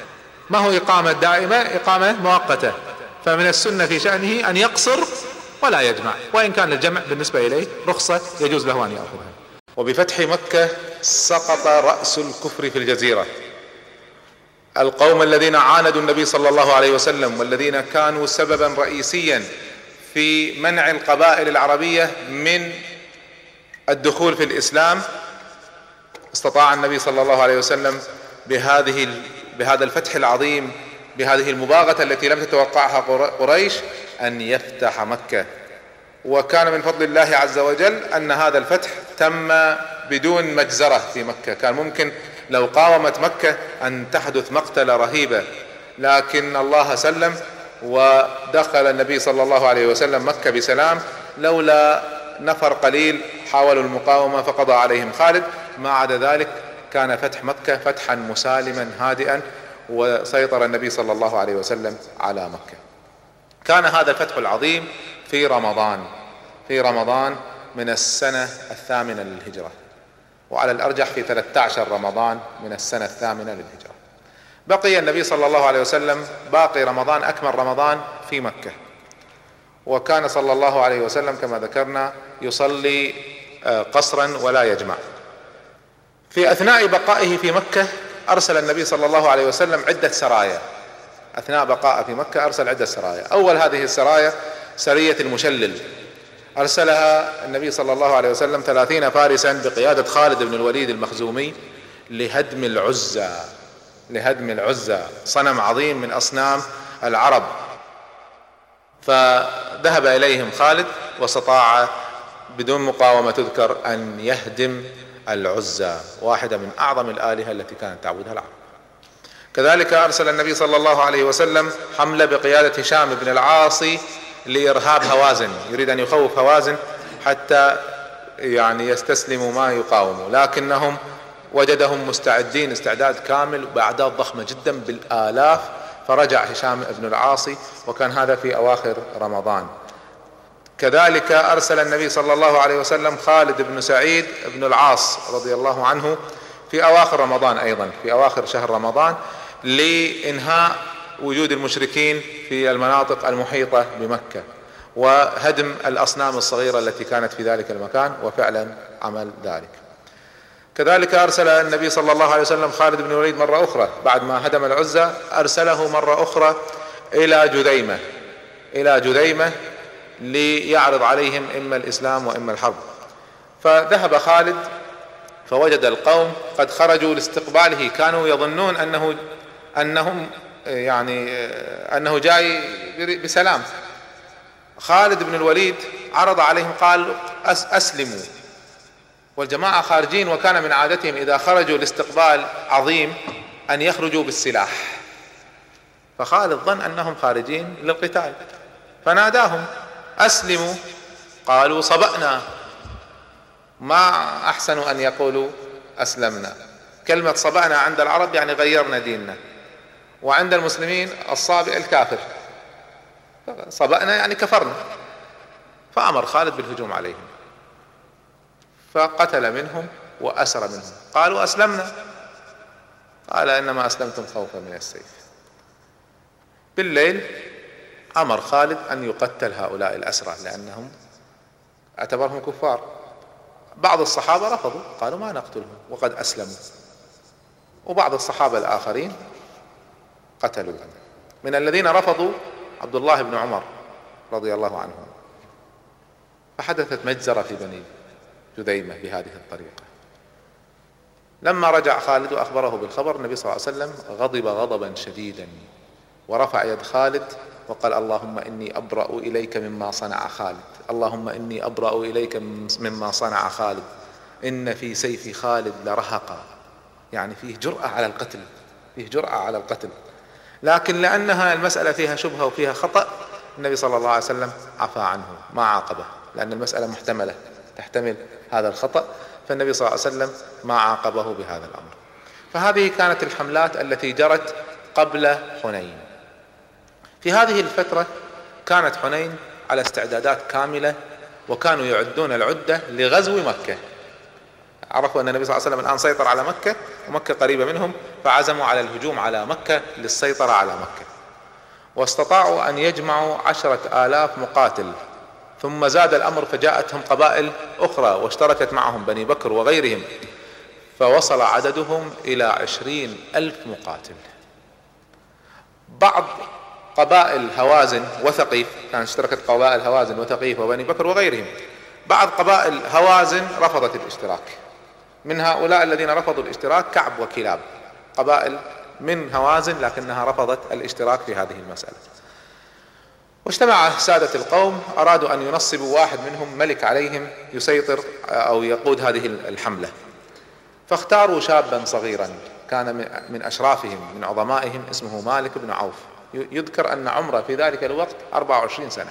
ما هو إقامة دائمة، إقامة مؤقتة. فمن السنة في شأنه أن يقصر ولا يجمع، وإن كان الجمع بالنسبة إليه رخصة يجوز له أن يأخذها. وبفتح مكة سقط رأس الكفر في الجزيرة. القوم الذين عاندوا النبي صلى الله عليه وسلم والذين كانوا سببا رئيسيا في منع القبائل العربية من الدخول في الإسلام، استطاع النبي صلى الله عليه وسلم بهذا الفتح العظيم، بهذه المباغتة التي لم تتوقعها قريش، أن يفتح مكة. وكان من فضل الله عز وجل أن هذا الفتح تم بدون مجزرة في مكة. كان ممكن لو قاومت مكة أن تحدث مقتلة رهيبة، لكن الله سلم ودخل النبي صلى الله عليه وسلم مكة بسلام، لولا نفر قليل حاولوا المقاومة فقضى عليهم خالد. ما عدا ذلك كان فتح مكة فتحا مسالما هادئا، وسيطر النبي صلى الله عليه وسلم على مكة. كان هذا الفتح العظيم في رمضان من السنة 8 للهجرة، وعلى الأرجح في 13 رمضان من السنة 8 للهجرة. بقي النبي صلى الله عليه وسلم باقي رمضان، أكمل رمضان في مكة. وكان صلى الله عليه وسلم كما ذكرنا يصلي قصرا ولا يجمع. في أثناء بقائه في مكة أرسل النبي صلى الله عليه وسلم عدة سرايا. أثناء بقائه في مكة أرسل عدة سرايا. أول هذه السرايا سرية المشلل، أرسلها النبي صلى الله عليه وسلم 30 فارسا بقيادة خالد بن الوليد المخزومي لهدم العزى، صنم عظيم من أصنام العرب. فذهب إليهم خالد واستطاع بدون مقاومة تذكر أن يهدم العزى، واحدة من أعظم الآلهة التي كانت تعبدها العرب. كذلك أرسل النبي صلى الله عليه وسلم حملة بقيادة هشام بن العاصي لإرهاب هوازن، يريد أن يخوف هوازن حتى يستسلموا ما يقاوموا، لكنهم وجدهم مستعدين استعداد كامل بأعداد ضخمة جدا بالآلاف، فرجع هشام بن العاصي، وكان هذا في أواخر رمضان. كذلك أرسل النبي صلى الله عليه وسلم خالد بن سعيد بن العاص رضي الله عنه في أواخر رمضان، أيضا في أواخر شهر رمضان، لإنهاء وجود المشركين في المناطق المحيطة بمكة وهدم الأصنام الصغيرة التي كانت في ذلك المكان، وفعلا عمل ذلك. كذلك أرسل النبي صلى الله عليه وسلم خالد بن الوليد مرة أخرى بعد ما هدم العزى، أرسله مرة أخرى إلى جذيمة ليعرض عليهم إما الإسلام وإما الحرب. فذهب خالد فوجد القوم قد خرجوا لاستقباله، كانوا يظنون أنه جاي بسلام. خالد بن الوليد عرض عليهم قال أسلموا، والجماعة خارجين، وكان من عادتهم إذا خرجوا لاستقبال عظيم أن يخرجوا بالسلاح. فخالد ظن أنهم خارجين للقتال فناداهم أسلموا، قالوا صبأنا. ما أحسن أن يقولوا أسلمنا. كلمة صبأنا عند العرب يعني غيرنا ديننا، وعند المسلمين الصابئ الكافر، صبأنا يعني كفرنا. فأمر خالد بالهجوم عليهم فقتل منهم وأسر منهم. قالوا أسلمنا، قال إنما أسلمتم خوفا من السيف. بالليل أمر خالد أن يقتل هؤلاء الأسرى لأنهم اعتبرهم كفار. بعض الصحابة رفضوا، قالوا ما نقتلهم وقد أسلموا، وبعض الصحابة الآخرين قتلوا. من الذين رفضوا عبد الله بن عمر رضي الله عنه. فحدثت مجزرة في بني جذيمة بهذه الطريقة. لما رجع خالد وأخبره بالخبر، النبي صلى الله عليه وسلم غضب غضبا شديدا ورفع يد خالد وقال اللهم إني أبرأ إليك مما صنع خالد، اللهم إني أبرأ إليك مما صنع خالد، إن في سيف خالد لرهقا، يعني فيه جرأة على القتل، لكن لأنها المسألة فيها شبهة وفيها خطأ النبي صلى الله عليه وسلم عفى عنه ما عاقبه، لأن المسألة محتملة تحتمل هذا الخطأ، فالنبي صلى الله عليه وسلم ما عاقبه بهذا الأمر. فهذه كانت الحملات التي جرت قبل حنين. في هذه الفترة كانت حنين على استعدادات كاملة، وكانوا يعدون العدة لغزو مكة عرفوا أن النبي صلى الله عليه وسلم الآن سيطر على مكة ومكة قريبة منهم، فعزموا على الهجوم على مكة للسيطرة على مكة، واستطاعوا أن يجمعوا 10,000 مقاتل. ثم زاد الأمر فجاءتهم قبائل أخرى واشتركت معهم بني بكر وغيرهم، فوصل عددهم إلى 20,000 مقاتل. بعض قبائل هوازن وثقيف، كانت اشتركت قبائل هوازن وثقيف وبني بكر وغيرهم، بعض قبائل هوازن رفضت الاشتراك. من هؤلاء الذين رفضوا الاشتراك كعب وكلاب، قبائل من هوازن لكنها رفضت الاشتراك في هذه المسألة. واجتمع سادة القوم، أرادوا أن ينصبوا واحد منهم ملك عليهم يسيطر أو يقود هذه الحملة، فاختاروا شابا صغيرا كان من أشرافهم من عظمائهم اسمه مالك بن عوف. يذكر أن عمره في ذلك الوقت 24 سنة،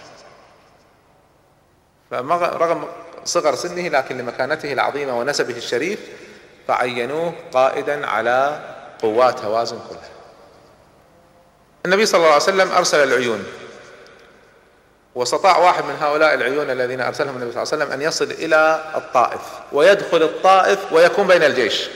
فرغم صغر سنه لكن لمكانته العظيمة ونسبه الشريف فعينوه قائدا على قوات هوازن كلها. النبي صلى الله عليه وسلم أرسل العيون، واستطاع واحد من هؤلاء العيون الذين أرسلهم النبي صلى الله عليه وسلم أن يصل إلى الطائف ويدخل الطائف ويكون بين الجيش،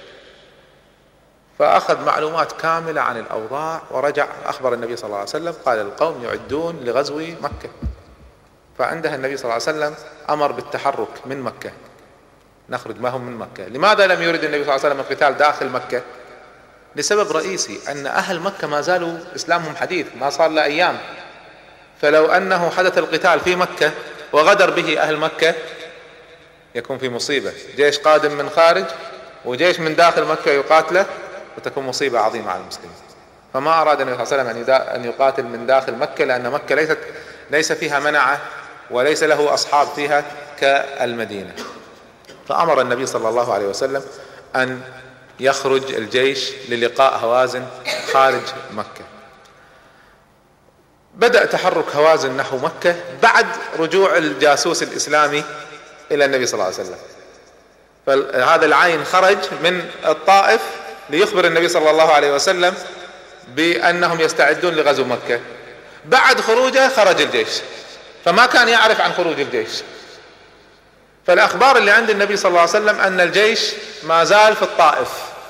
فأخذ معلومات كاملة عن الأوضاع ورجع أخبر النبي صلى الله عليه وسلم، قال القوم يعدون لغزو مكة. فعندها النبي صلى الله عليه وسلم أمر بالتحرك من مكة، نخرج معهم من مكة. لماذا لم يرد النبي صلى الله عليه وسلم القتال داخل مكة؟ لسبب رئيسي، أن أهل مكة ما زالوا إسلامهم حديث، ما صار له أيام، فلو أنه حدث القتال في مكة وغدر به أهل مكة يكون في مصيبة، جيش قادم من خارج وجيش من داخل مكة يقاتله، وتكون مصيبة عظيمة على المسلمين. فما أراد النبي صلى الله عليه وسلم أن يقاتل من داخل مكة، لأن مكة ليس فيها منعة وليس له أصحاب فيها كالمدينة. فأمر النبي صلى الله عليه وسلم أن يخرج الجيش للقاء هوازن خارج مكة. بدأ تحرك هوازن نحو مكة بعد رجوع الجاسوس الإسلامي إلى النبي صلى الله عليه وسلم. فهذا العين خرج من الطائف ليخبر النبي صلى الله عليه وسلم بأنهم يستعدون لغزو مكة. بعد خروجه خرج الجيش، فما كان يعرف عن خروج الجيش. فالأخبار اللي عند النبي صلى الله عليه وسلم أن الجيش ما زال في الطائف،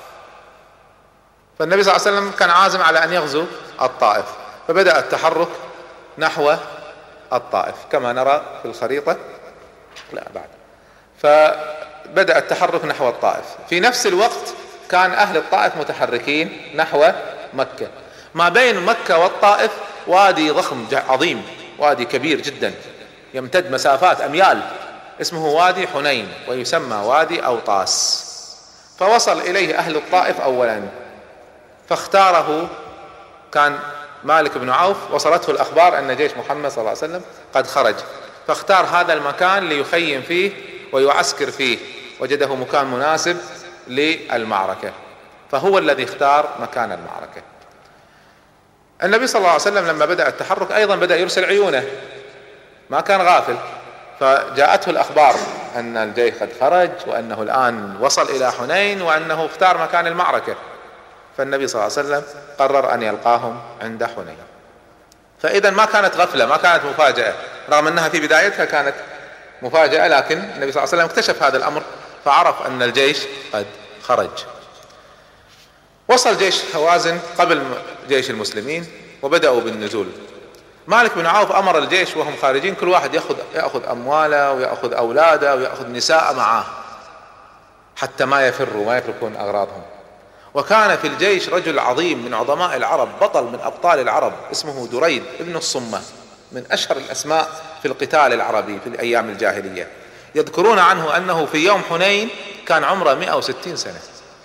فالنبي صلى الله عليه وسلم كان عازم على أن يغزو الطائف، فبدأ التحرك نحو الطائف كما نرى في الخريطة. لا بعد، فبدأ التحرك نحو الطائف. في نفس الوقت كان أهل الطائف متحركين نحو مكة. ما بين مكة والطائف وادي ضخم عظيم، وادي كبير جدا يمتد مسافات أميال، اسمه وادي حنين ويسمى وادي أوطاس. فوصل إليه أهل الطائف أولا، فاختاره، كان مالك بن عوف وصلته الأخبار أن جيش محمد صلى الله عليه وسلم قد خرج، فاختار هذا المكان ليخيم فيه ويعسكر فيه، وجده مكان مناسب للمعركة، فهو الذي اختار مكان المعركة. النبي صلى الله عليه وسلم لما بدأ التحرك أيضا بدأ يرسل عيونه، ما كان غافل، فجاءته الأخبار أن الجيش قد خرج وأنه الآن وصل إلى حنين وأنه اختار مكان المعركة. فالنبي صلى الله عليه وسلم قرر أن يلقاهم عند حنين. فإذا ما كانت غفلة، ما كانت مفاجأة، رغم أنها في بدايتها كانت مفاجأة، لكن النبي صلى الله عليه وسلم اكتشف هذا الأمر فعرف أن الجيش قد خرج. وصل جيش هوازن قبل جيش المسلمين وبدأوا بالنزول. مالك بن عوف أمر الجيش وهم خارجين كل واحد يأخذ أمواله ويأخذ أولاده ويأخذ نساء معه حتى ما يفروا، ما يتركون أغراضهم. وكان في الجيش رجل عظيم من عظماء العرب، بطل من أبطال العرب، اسمه دريد ابن الصمة، من أشهر الأسماء في القتال العربي في الأيام الجاهلية. يذكرون عنه أنه في يوم حنين كان عمره 160 سنة،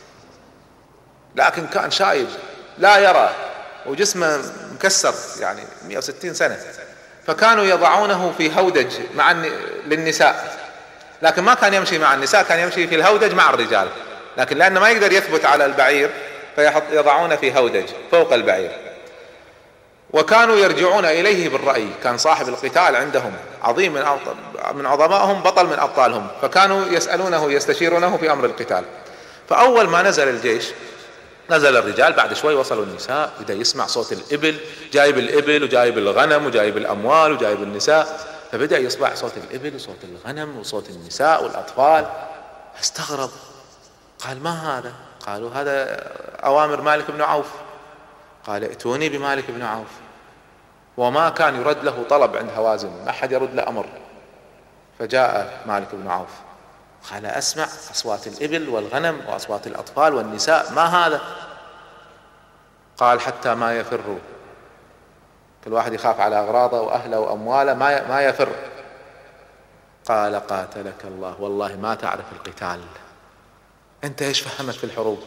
لكن كان شايب لا يرى وجسمه مكسر، يعني 160 سنة. فكانوا يضعونه في هودج للنساء، لكن ما كان يمشي مع النساء، كان يمشي في الهودج مع الرجال، لكن لأنه ما يقدر يثبت على البعير فيضعونه في هودج فوق البعير. وكانوا يرجعون إليه بالرأي، كان صاحب القتال عندهم عظيم من عظمائهم، بطل من أبطالهم، فكانوا يسألونه يستشيرونه في أمر القتال. فأول ما نزل الجيش نزل الرجال، بعد شوي وصلوا النساء، بدأ يسمع صوت الإبل، جايب الإبل وجايب الغنم وجايب الأموال وجايب النساء، فبدأ يصبح صوت الإبل وصوت الغنم وصوت النساء والأطفال. استغرب، قال ما هذا؟ قالوا هذا أوامر مالك بن عوف. قال ائتوني بمالك بن عوف. وما كان يرد له طلب عند هوازن، ما أحد يرد له أمر. فجاء مالك بن عوف قال أسمع أصوات الإبل والغنم وأصوات الأطفال والنساء، ما هذا؟ قال حتى ما يفروا، كل واحد يخاف على أغراضه وأهله وأمواله، ما يفر. قال قاتلك الله، والله ما تعرف القتال، أنت إيش فهمك في الحروب؟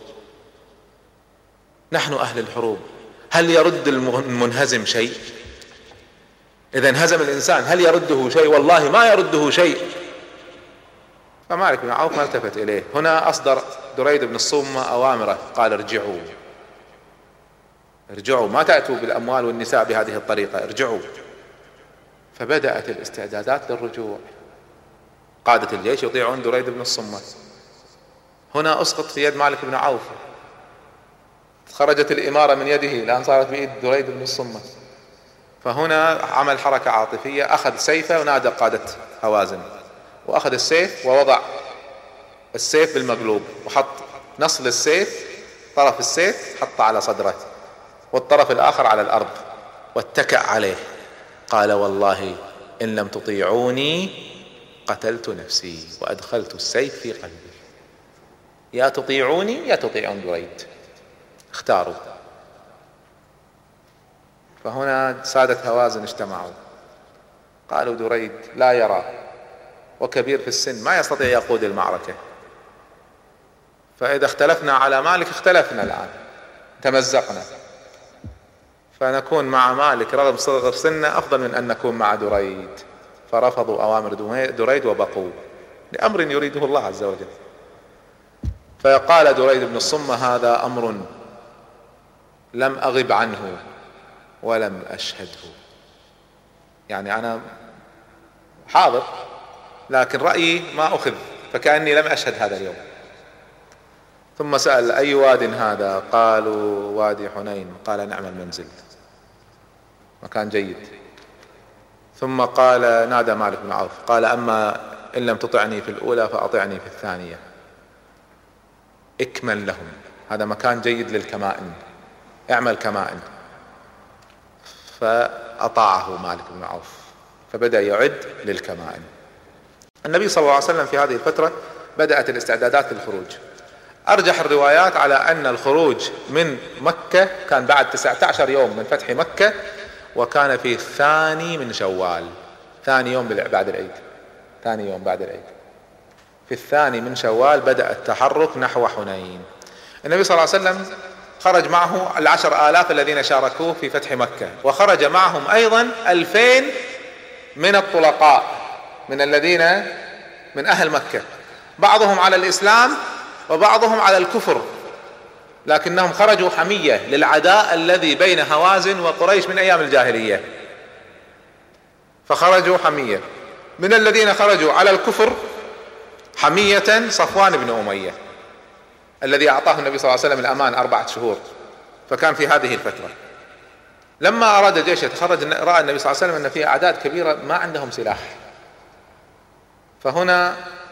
نحن أهل الحروب. هل يرد المنهزم شيء؟ إذا انهزم الإنسان هل يرده شيء؟ والله ما يرده شيء. فمالك بن عوف ما التفت إليه. هنا أصدر دريد بن الصمة أوامره، قال ارجعوا ارجعوا، ما تأتوا بالأموال والنساء بهذه الطريقة، ارجعوا. فبدأت الاستعدادات للرجوع. قادة الجيش يطيعون دريد بن الصمة. هنا أسقط في يد مالك بن عوف، خرجت الإمارة من يده، الآن صارت بيد دريد بن الصمة. فهنا عمل حركة عاطفية، أخذ سيفه ونادى قادة هوازن، وأخذ السيف ووضع السيف بالمقلوب، وحط نصل السيف، طرف السيف حطه على صدره والطرف الآخر على الأرض واتكأ عليه. قال والله إن لم تطيعوني قتلت نفسي وأدخلت السيف في قلبي، يا تطيعوني يا تطيعون دريد، اختاروا. فهنا سادة هوازن اجتمعوا، قالوا دريد لا يرى وكبير في السن، ما يستطيع يقود المعركة، فإذا اختلفنا على مالك اختلفنا الآن، تمزقنا، فنكون مع مالك رغم صغر سنه أفضل من أن نكون مع دريد. فرفضوا أوامر دريد وبقوا لأمر يريده الله عز وجل. فقال دريد بن الصمة هذا أمر لم أغب عنه ولم أشهده، يعني أنا حاضر لكن رأيي ما أخذ، فكأني لم أشهد هذا اليوم. ثم سأل أي واد هذا؟ قالوا وادي حنين. قال نعم المنزل، مكان جيد. ثم قال نادى مالك بن عوف قال أما إن لم تطعني في الأولى فأطعني في الثانية، اكمل لهم، هذا مكان جيد للكمائن، اعمل كمائن. فأطاعه مالك بن عوف، فبدأ يعد للكمائن. النبي صلى الله عليه وسلم في هذه الفترة بدأت الاستعدادات للخروج. أرجح الروايات على أن الخروج من مكة كان بعد 19 يوم من فتح مكة، وكان في الثاني من شوال، ثاني يوم بعد العيد، ثاني يوم بعد العيد، في الثاني من شوال بدأ التحرك نحو حنين. النبي صلى الله عليه وسلم خرج معه 10,000 الذين شاركوه في فتح مكة، وخرج معهم أيضا 2000 من الطلقاء، من الذين من أهل مكة، بعضهم على الإسلام وبعضهم على الكفر، لكنهم خرجوا حمية للعداء الذي بين هوازن وقريش من أيام الجاهلية، فخرجوا حمية. من الذين خرجوا على الكفر حمية صفوان بن أمية الذي أعطاه النبي صلى الله عليه وسلم الأمان 4 شهور، فكان في هذه الفترة. لما أراد الجيش يتخرج رأى النبي صلى الله عليه وسلم أن في أعداد كبيرة ما عندهم سلاح، فهنا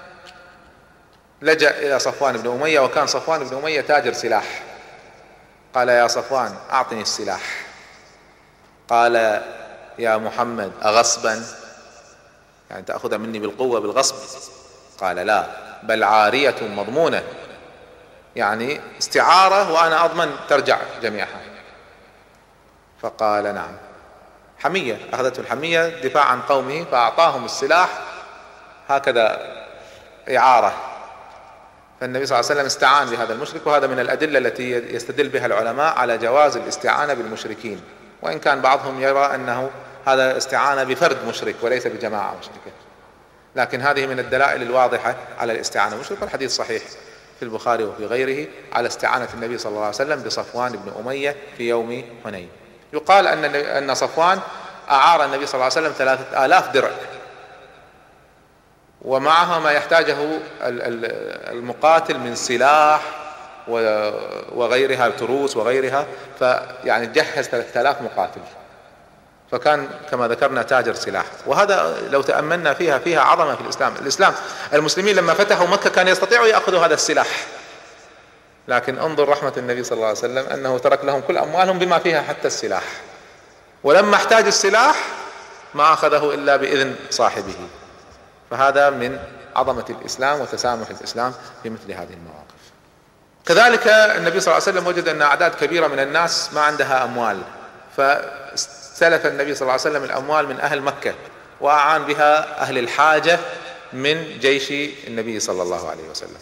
لجأ إلى صفوان بن أمية، وكان صفوان بن أمية تاجر سلاح. قال يا صفوان أعطني السلاح. قال يا محمد أغصبا، يعني تأخذ مني بالقوة بالغصب؟ قال لا، بل عارية مضمونة، يعني استعارة وأنا أضمن ترجع جميعها. فقال نعم. حمية، أخذته الحمية دفاع عن قومه، فأعطاهم السلاح هكذا إعارة. فالنبي صلى الله عليه وسلم استعان بهذا المشرك، وهذا من الأدلة التي يستدل بها العلماء على جواز الاستعانة بالمشركين، وإن كان بعضهم يرى أنه هذا استعانة بفرد مشرك وليس بجماعة مشركة، لكن هذه من الدلائل الواضحة على الاستعانة بالمشرك. والحديث صحيح في البخاري وفي غيره على استعانة النبي صلى الله عليه وسلم بصفوان بن أمية في يوم حنين. يقال أن صفوان أعار النبي صلى الله عليه وسلم 3000 درع، ومعها ما يحتاجه المقاتل من سلاح وغيرها، تروس وغيرها، فيعني جهز 3000 مقاتل. فكان كما ذكرنا تاجر سلاح. وهذا لو تأملنا فيها عظمة في الإسلام. المسلمين لما فتحوا مكة كانوا يستطيعوا يأخذوا هذا السلاح، لكن انظر رحمة النبي صلى الله عليه وسلم أنه ترك لهم كل أموالهم بما فيها حتى السلاح، ولما احتاج السلاح ما أخذه إلا بإذن صاحبه. فهذا من عظمة الإسلام وتسامح الإسلام في مثل هذه المواقف. كذلك النبي صلى الله عليه وسلم وجد أن أعداد كبيرة من الناس ما عندها أموال، فاستلف النبي صلى الله عليه وسلم الأموال من أهل مكة وأعان بها أهل الحاجة من جيش النبي صلى الله عليه وسلم.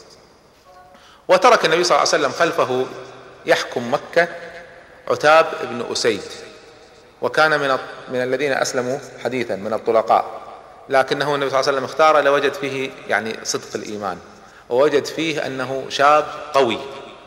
وترك النبي صلى الله عليه وسلم خلفه يحكم مكة عتاب بن أسيد، وكان من الذين أسلموا حديثا من الطلقاء، لكنه النبي صلى الله عليه وسلم اختار لوجد فيه يعني صدق الإيمان، ووجد فيه أنه شاب قوي،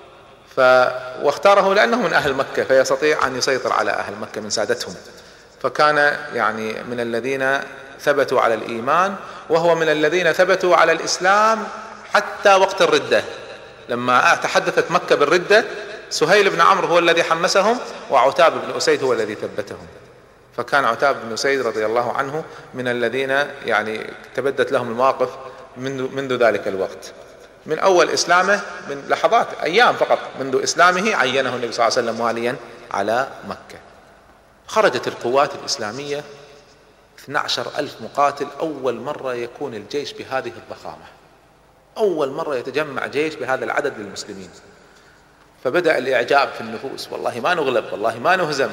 واختاره لأنه من أهل مكة فيستطيع أن يسيطر على أهل مكة من سادتهم، فكان يعني من الذين ثبتوا على الإيمان، وهو من الذين ثبتوا على الإسلام حتى وقت الردة. لما تحدثت مكة بالردة سهيل بن عمرو هو الذي حمسهم، وعتاب بن أسيد هو الذي ثبتهم. فكان عتاب بن أسيد رضي الله عنه من الذين يعني تبدت لهم المواقف منذ ذلك الوقت، من أول إسلامه، من لحظات أيام فقط منذ إسلامه عينه النبي صلى الله عليه وسلم واليا على مكة. خرجت القوات الإسلامية 12,000 مقاتل، أول مرة يكون الجيش بهذه الضخامة، أول مرة يتجمع جيش بهذا العدد للمسلمين. فبدأ الإعجاب في النفوس، والله ما نغلب، والله ما نهزم،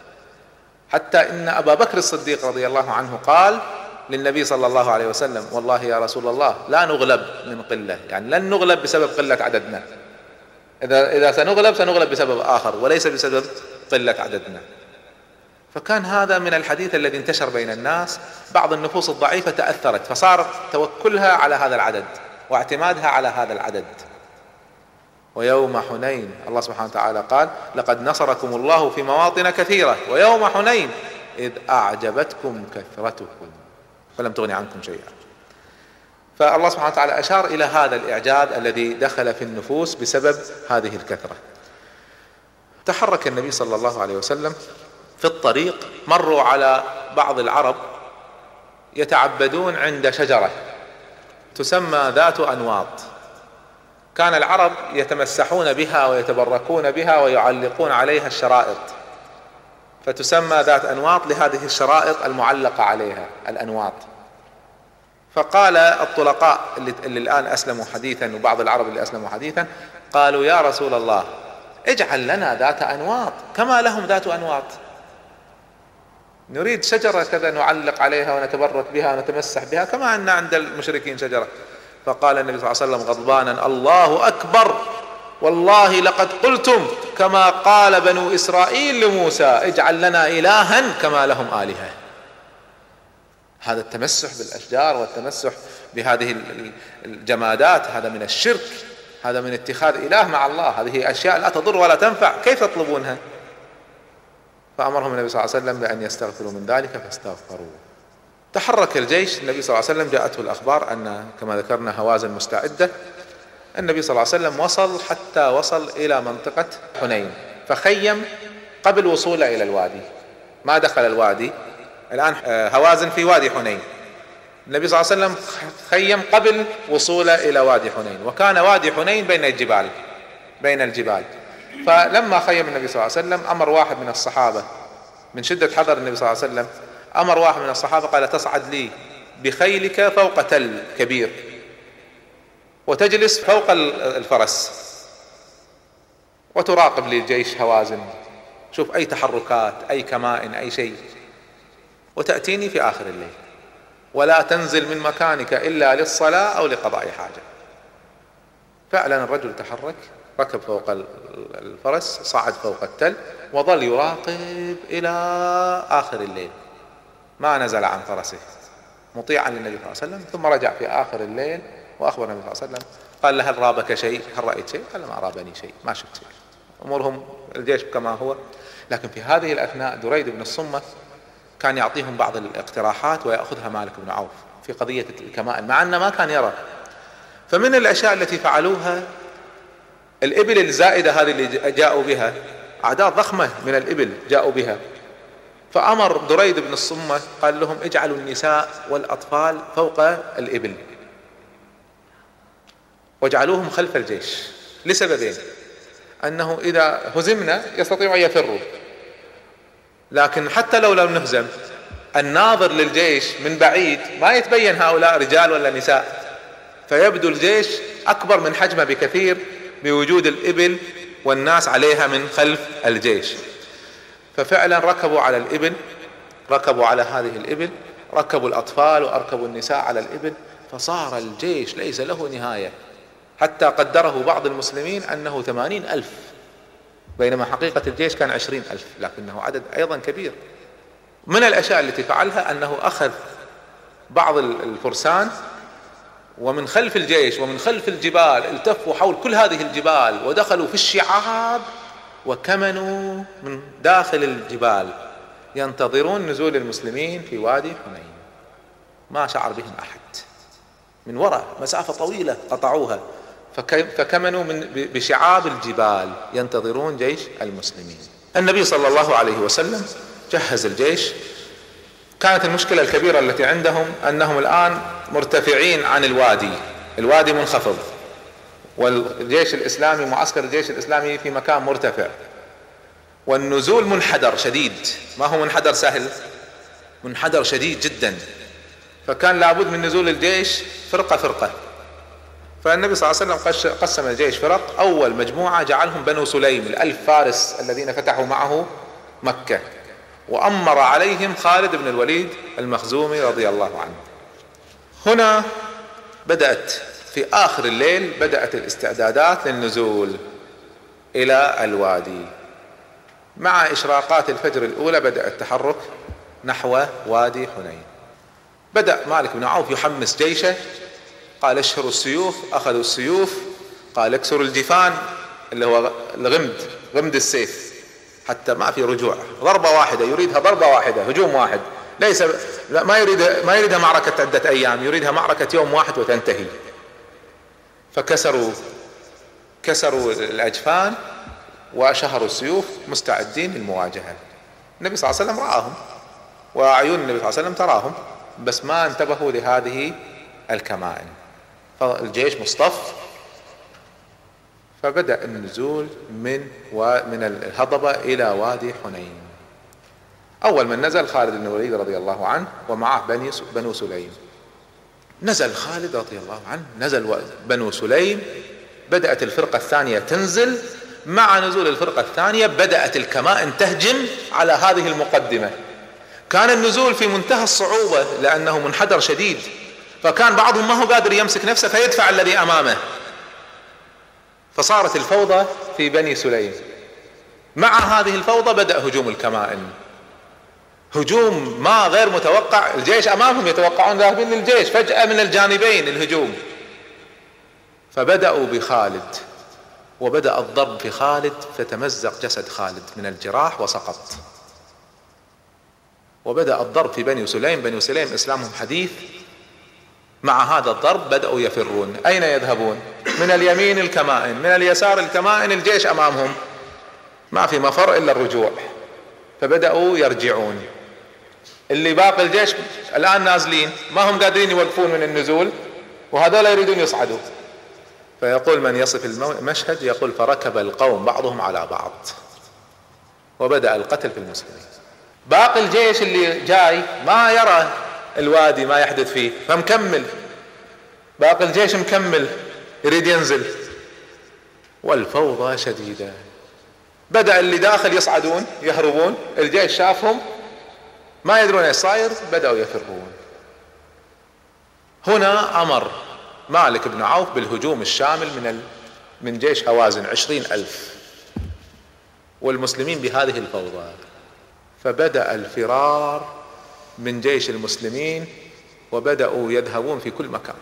حتى إن أبا بكر الصديق رضي الله عنه قال للنبي صلى الله عليه وسلم: والله يا رسول الله لا نغلب من قلة، يعني لن نغلب بسبب قلة عددنا، إذا سنغلب بسبب آخر وليس بسبب قلة عددنا. فكان هذا من الحديث الذي انتشر بين الناس، بعض النفوس الضعيفة تأثرت فصار توكلها على هذا العدد واعتمادها على هذا العدد. ويوم حنين الله سبحانه وتعالى قال: لقد نصركم الله في مواطن كثيرة ويوم حنين إذ أعجبتكم كثرتكم فلم تغن عنكم شيئا. فالله سبحانه وتعالى أشار إلى هذا الإعجاب الذي دخل في النفوس بسبب هذه الكثرة. تحرك النبي صلى الله عليه وسلم في الطريق، مروا على بعض العرب يتعبدون عند شجرة تسمى ذات أنواط، كان العرب يتمسحون بها ويتبركون بها ويعلقون عليها الشرائط، فتسمى ذات أنواط لهذه الشرائط المعلقة عليها الأنواط. فقال الطلقاء اللي الآن أسلموا حديثا، وبعض العرب اللي أسلموا حديثا، قالوا: يا رسول الله اجعل لنا ذات أنواط كما لهم ذات أنواط، نريد شجرة كذا نعلق عليها ونتبرك بها ونتمسح بها كما أن عند المشركين شجرة. فقال النبي صلى الله عليه وسلم غضبانا: الله أكبر، والله لقد قلتم كما قال بنو إسرائيل لموسى: اجعل لنا إلها كما لهم آلهة. هذا التمسح بالأشجار والتمسح بهذه الجمادات هذا من الشرك، هذا من اتخاذ إله مع الله، هذه أشياء لا تضر ولا تنفع، كيف تطلبونها؟ فأمرهم النبي صلى الله عليه وسلم بأن يستغفروا من ذلك فاستغفروا. تحرك الجيش، النبي صلى الله عليه وسلم جاءته الأخبار أن كما ذكرنا هوازن مستعدة. النبي صلى الله عليه وسلم وصل حتى وصل إلى منطقة حنين، فخيم قبل وصوله إلى الوادي، ما دخل الوادي، الآن هوازن في وادي حنين، النبي صلى الله عليه وسلم خيم قبل وصوله إلى وادي حنين، وكان وادي حنين بين الجبال. فلما خيم النبي صلى الله عليه وسلم أمر واحد من الصحابة، من شدة حذر النبي صلى الله عليه وسلم، أمر واحد من الصحابة قال: تصعد لي بخيلك فوق تل كبير وتجلس فوق الفرس وتراقب لي الجيش هوازن، شوف أي تحركات، أي كمائن، أي شيء، وتأتيني في آخر الليل، ولا تنزل من مكانك إلا للصلاة أو لقضاء حاجة. فعلا الرجل تحرك، ركب فوق الفرس، صعد فوق التل، وظل يراقب إلى آخر الليل، ما نزل عن فرسه، مطيعا للنبي صلى الله عليه وسلم. ثم رجع في آخر الليل وأخبر النبي صلى الله عليه وسلم، قال له: هل رابك شيء؟ هل رأيت شيء؟ قال: ما رابني شيء، ما شفت شيء، أمورهم الجيش كما هو. لكن في هذه الأثناء دريد بن الصمة كان يعطيهم بعض الاقتراحات ويأخذها مالك بن عوف في قضية الكمائن، مع أنه ما كان يرى. فمن الأشياء التي فعلوها الإبل الزائدة هذه اللي جاءوا بها، أعداد ضخمة من الإبل جاءوا بها، فأمر دريد بن الصمة قال لهم اجعلوا النساء والأطفال فوق الإبل واجعلوهم خلف الجيش، لسببين: أنه إذا هزمنا يستطيعوا أن يفروا، لكن حتى لو لم نهزم الناظر للجيش من بعيد ما يتبين هؤلاء رجال ولا نساء، فيبدو الجيش أكبر من حجمه بكثير بوجود الإبل والناس عليها من خلف الجيش. ففعلا ركبوا على الإبل، ركبوا على هذه الإبل، ركبوا الأطفال وأركبوا النساء على الإبل، فصار الجيش ليس له نهاية، حتى قدره بعض المسلمين أنه 80,000، بينما حقيقة الجيش كان 20,000، لكنه عدد أيضا كبير. من الأشياء التي فعلها أنه أخذ بعض الفرسان ومن خلف الجيش ومن خلف الجبال التفوا حول كل هذه الجبال ودخلوا في الشعاب وكمنوا من داخل الجبال ينتظرون نزول المسلمين في وادي حنين. ما شعر بهم أحد، من وراء مسافة طويلة قطعوها، فكمنوا بشعاب الجبال ينتظرون جيش المسلمين. النبي صلى الله عليه وسلم جهز الجيش. كانت المشكلة الكبيرة التي عندهم أنهم الآن مرتفعين عن الوادي منخفض، والجيش الإسلامي، معسكر الجيش الإسلامي في مكان مرتفع، والنزول منحدر شديد، ما هو منحدر سهل، منحدر شديد جدا، فكان لابد من نزول الجيش فرقة فرقة. فالنبي صلى الله عليه وسلم قسم الجيش فرق. أول مجموعة جعلهم بنو سليم، 1000 فارس الذين فتحوا معه مكة، وأمر عليهم خالد بن الوليد المخزومي رضي الله عنه. هنا بدأت في آخر الليل بدأت الاستعدادات للنزول إلى الوادي. مع إشراقات الفجر الأولى بدأ التحرك نحو وادي حنين. بدأ مالك بن عوف يحمس جيشه، قال اشهروا السيوف، أخذوا السيوف، قال اكسروا الجفان اللي هو غمد السيف، حتى ما في رجوع، ضربة واحدة يريدها، ضربة واحدة، هجوم واحد، ليس ما يريدها معركة عدة أيام، يريدها معركة يوم واحد وتنتهي. فكسروا الأجفان وشهروا السيوف مستعدين للمواجهة. النبي صلى الله عليه وسلم رآهم، وعيون النبي صلى الله عليه وسلم تراهم، بس ما انتبهوا لهذه الكمائن. فالجيش مصطف، فبدأ النزول من الهضبة إلى وادي حنين. أول من نزل خالد بن الوليد رضي الله عنه ومعه بنو سليم. نزل خالد رضي الله عنه، نزل بنو سليم، بدأت الفرقة الثانية تنزل. مع نزول الفرقة الثانية بدأت الكمائن تهجم على هذه المقدمة. كان النزول في منتهى الصعوبة لأنه منحدر شديد، فكان بعضهم ما هو قادر يمسك نفسه فيدفع الذي أمامه، فصارت الفوضى في بني سليم. مع هذه الفوضى بدأ هجوم الكمائن، هجوم ما غير متوقع. الجيش أمامهم يتوقعون ذاهبين للجيش، فجأة من الجانبين الهجوم. فبدأوا بخالد، وبدأ الضرب في خالد، فتمزق جسد خالد من الجراح وسقط. وبدأ الضرب في بني سليم. بني سليم إسلامهم حديث، مع هذا الضرب بدأوا يفرون. أين يذهبون؟ من اليمين الكمائن، من اليسار الكمائن، الجيش أمامهم ما في مفر إلا الرجوع. فبدأوا يرجعون. اللي باقي الجيش الآن نازلين، ما هم قادرين يوقفون من النزول، وهذول يريدون يصعدوا. فيقول من يصف المشهد، يقول فركب القوم بعضهم على بعض، وبدأ القتل في المسلمين. باقي الجيش اللي جاي ما يرى الوادي ما يحدث فيه، فمكمل، باقي الجيش مكمل يريد ينزل، والفوضى شديدة. بدأ اللي داخل يصعدون يهربون، الجيش شافهم ما يدرون ايش صاير، بدأوا يفرون. هنا أمر مالك بن عوف بالهجوم الشامل من جيش هوازن 20,000، والمسلمين بهذه الفوضى. فبدأ الفرار من جيش المسلمين، وبدأوا يذهبون في كل مكان،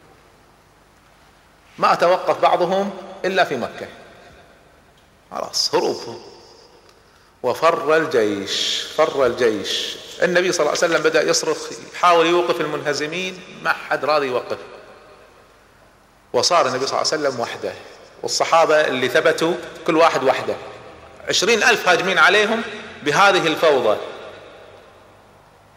ما توقف بعضهم إلا في مكة، خلاص هروب. وفر الجيش، فر الجيش. النبي صلى الله عليه وسلم بدأ يصرخ، يحاول يوقف المنهزمين، ما حد راضي يوقف. وصار النبي صلى الله عليه وسلم وحده، والصحابة اللي ثبتوا كل واحد وحده، 20,000 هاجمين عليهم بهذه الفوضى.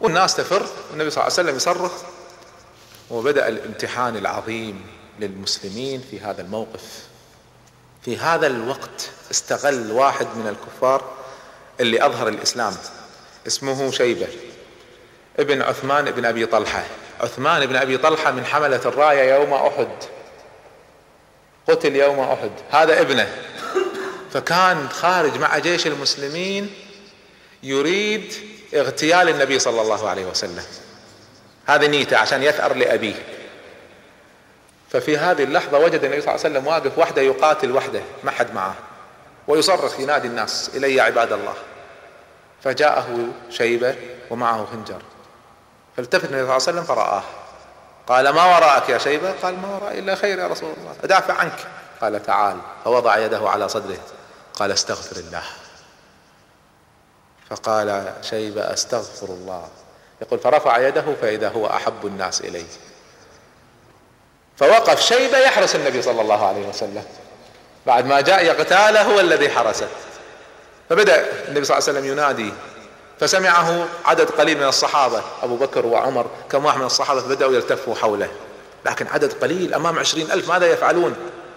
والناس تفر، والنبي صلى الله عليه وسلم يصرخ. وبدأ الامتحان العظيم للمسلمين في هذا الموقف. في هذا الوقت استغل واحد من الكفار اللي أظهر الإسلام، اسمه شيبة ابن عثمان ابن أبي طلحة. عثمان ابن أبي طلحة من حملة الراية يوم أحد، قتل يوم أحد، هذا ابنه. فكان خارج مع جيش المسلمين يريد اغتيال النبي صلى الله عليه وسلم، هذا نيته عشان يثأر لأبيه. ففي هذه اللحظة وجد النبي صلى الله عليه وسلم واقف وحده يقاتل وحده، ما حد معه، ويصرخ ينادي الناس إلي يا عباد الله. فجاءه شيبة ومعه خنجر، فالتفت النبي صلى الله عليه وسلم فرآه، قال ما وراءك يا شيبة؟ قال ما وراء إلا خير يا رسول الله، أدافع عنك. قال تعال، فوضع يده على صدره، قال استغفر الله. فقال شيبة استغفر الله، يقول فرفع يده فإذا هو أحب الناس إليه. فوقف شيبة يحرس النبي صلى الله عليه وسلم، بعد ما جاء يغتاله هو الذي حرسه. فبدأ النبي صلى الله عليه وسلم ينادي، فسمعه عدد قليل من الصحابة، أبو بكر وعمر كم واحد من الصحابة، بدأوا يلتفوا حوله، لكن عدد قليل أمام 20,000 ماذا يفعلون؟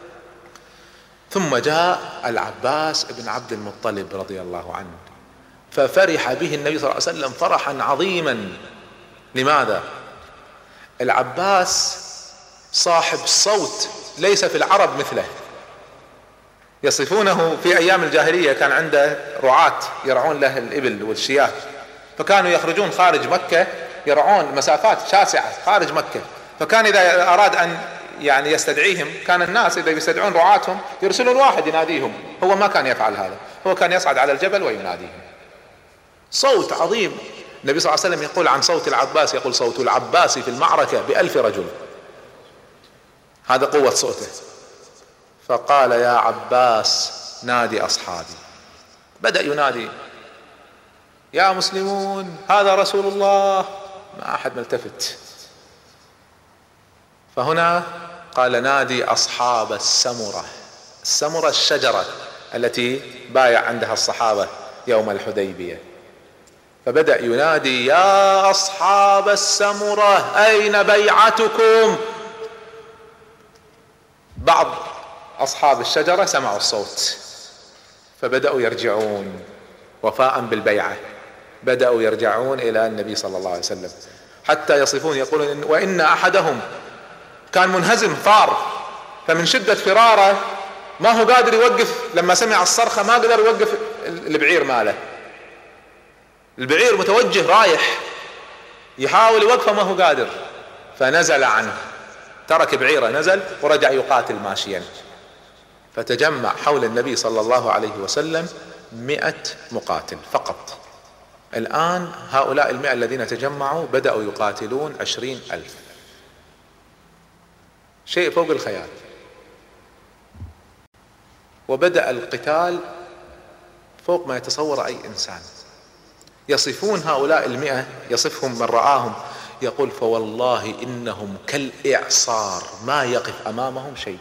ثم جاء العباس بن عبد المطلب رضي الله عنه، ففرح به النبي صلى الله عليه وسلم فرحا عظيما. لماذا؟ العباس صاحب صوت ليس في العرب مثله، يصفونه في أيام الجاهلية كان عنده رعاة يرعون له الإبل والشياه، فكانوا يخرجون خارج مكة يرعون مسافات شاسعة خارج مكة، فكان إذا أراد أن يعني يستدعيهم، كان الناس إذا يستدعون رعاتهم يرسلون واحد يناديهم، هو ما كان يفعل هذا، هو كان يصعد على الجبل ويناديهم. صوت عظيم. النبي صلى الله عليه وسلم يقول عن صوت العباس، يقول صوت العباس في المعركة ب1000 رجل، هذا قوة صوته. فقال يا عباس نادي أصحابي، بدأ ينادي يا مسلمون هذا رسول الله، ما أحد ملتفت. فهنا قال نادي أصحاب السمرة. السمرة الشجرة التي بايع عندها الصحابة يوم الحديبية. فبدأ ينادي يا أصحاب السمرة أين بيعتكم؟ بعض أصحاب الشجرة سمعوا الصوت فبدأوا يرجعون وفاء بالبيعة، بدأوا يرجعون إلى النبي صلى الله عليه وسلم، حتى يصفون يقولون وإن أحدهم كان منهزم فار، فمن شدة فراره ما هو قادر يوقف، لما سمع الصرخة ما قدر يوقف البعير ماله، البعير متوجه رايح يحاول يوقفه ما هو قادر، فنزل عنه، ترك بعيره نزل ورجع يقاتل ماشيا. فتجمع حول النبي صلى الله عليه وسلم 100 مقاتل فقط. الآن هؤلاء 100 الذين تجمعوا بدأوا يقاتلون 20,000، شيء فوق الخيال. وبدأ القتال فوق ما يتصور أي إنسان. يصفون هؤلاء 100، يصفهم من رآهم يقول فوالله إنهم كالإعصار ما يقف أمامهم شيء.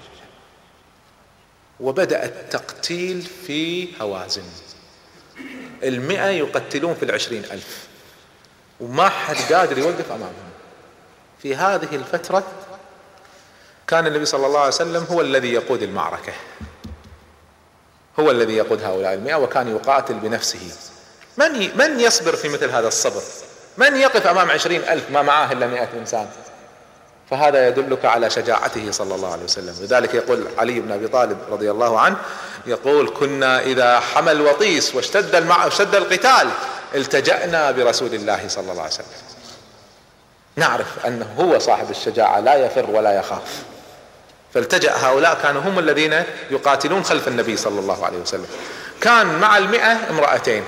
وبدأ التقتيل في هوازن، 100 يقتلون في 20,000 وما حد قادر يوقف أمامهم. في هذه الفترة كان النبي صلى الله عليه وسلم هو الذي يقود المعركة، هو الذي يقود هؤلاء 100، وكان يقاتل بنفسه. من يصبر في مثل هذا الصبر؟ من يقف أمام 20,000 ما معاه إلا 100 إنسان؟ فهذا يدلك على شجاعته صلى الله عليه وسلم. لذلك يقول علي بن أبي طالب رضي الله عنه، يقول كنا إذا حمى الوطيس واشتد القتال التجأنا برسول الله صلى الله عليه وسلم، نعرف أنه هو صاحب الشجاعة لا يفر ولا يخاف. فالتجأ هؤلاء كانوا هم الذين يقاتلون خلف النبي صلى الله عليه وسلم. كان مع 100 امرأتين،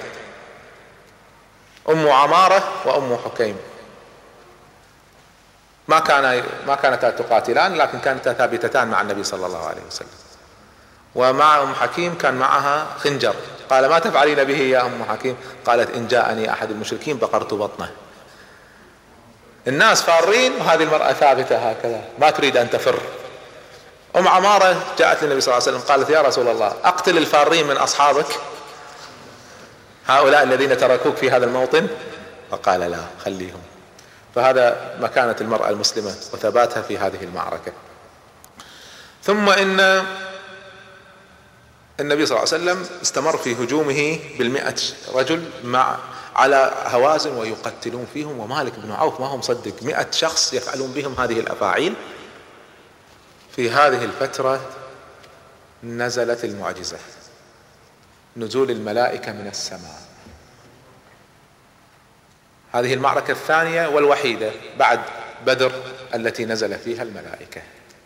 أم عمارة وأم حكيم، ما كانتا تقاتلان لكن كانتا ثابتتان مع النبي صلى الله عليه وسلم. ومع أم حكيم كان معها خنجر، قال ما تفعلين به يا أم حكيم؟ قالت إن جاءني أحد المشركين بقرت بطنه. الناس فارين وهذه المرأة ثابتة هكذا ما تريد أن تفر. أم عمارة جاءت للنبي صلى الله عليه وسلم قالت يا رسول الله أقتل الفارين من أصحابك، هؤلاء الذين تركوك في هذا الموطن؟ وقال لا خليهم. فهذا مكانة المرأة المسلمة وثباتها في هذه المعركة. ثم إن النبي صلى الله عليه وسلم استمر في هجومه 100 رجل على هوازن ويقتلون فيهم، ومالك بن عوف ما هو مصدق 100 شخص يفعلون بهم هذه الأفاعيل. في هذه الفترة نزلت المعجزة، نزول الملائكة من السماء. هذه المعركة الثانية والوحيدة بعد بدر التي نزل فيها الملائكة.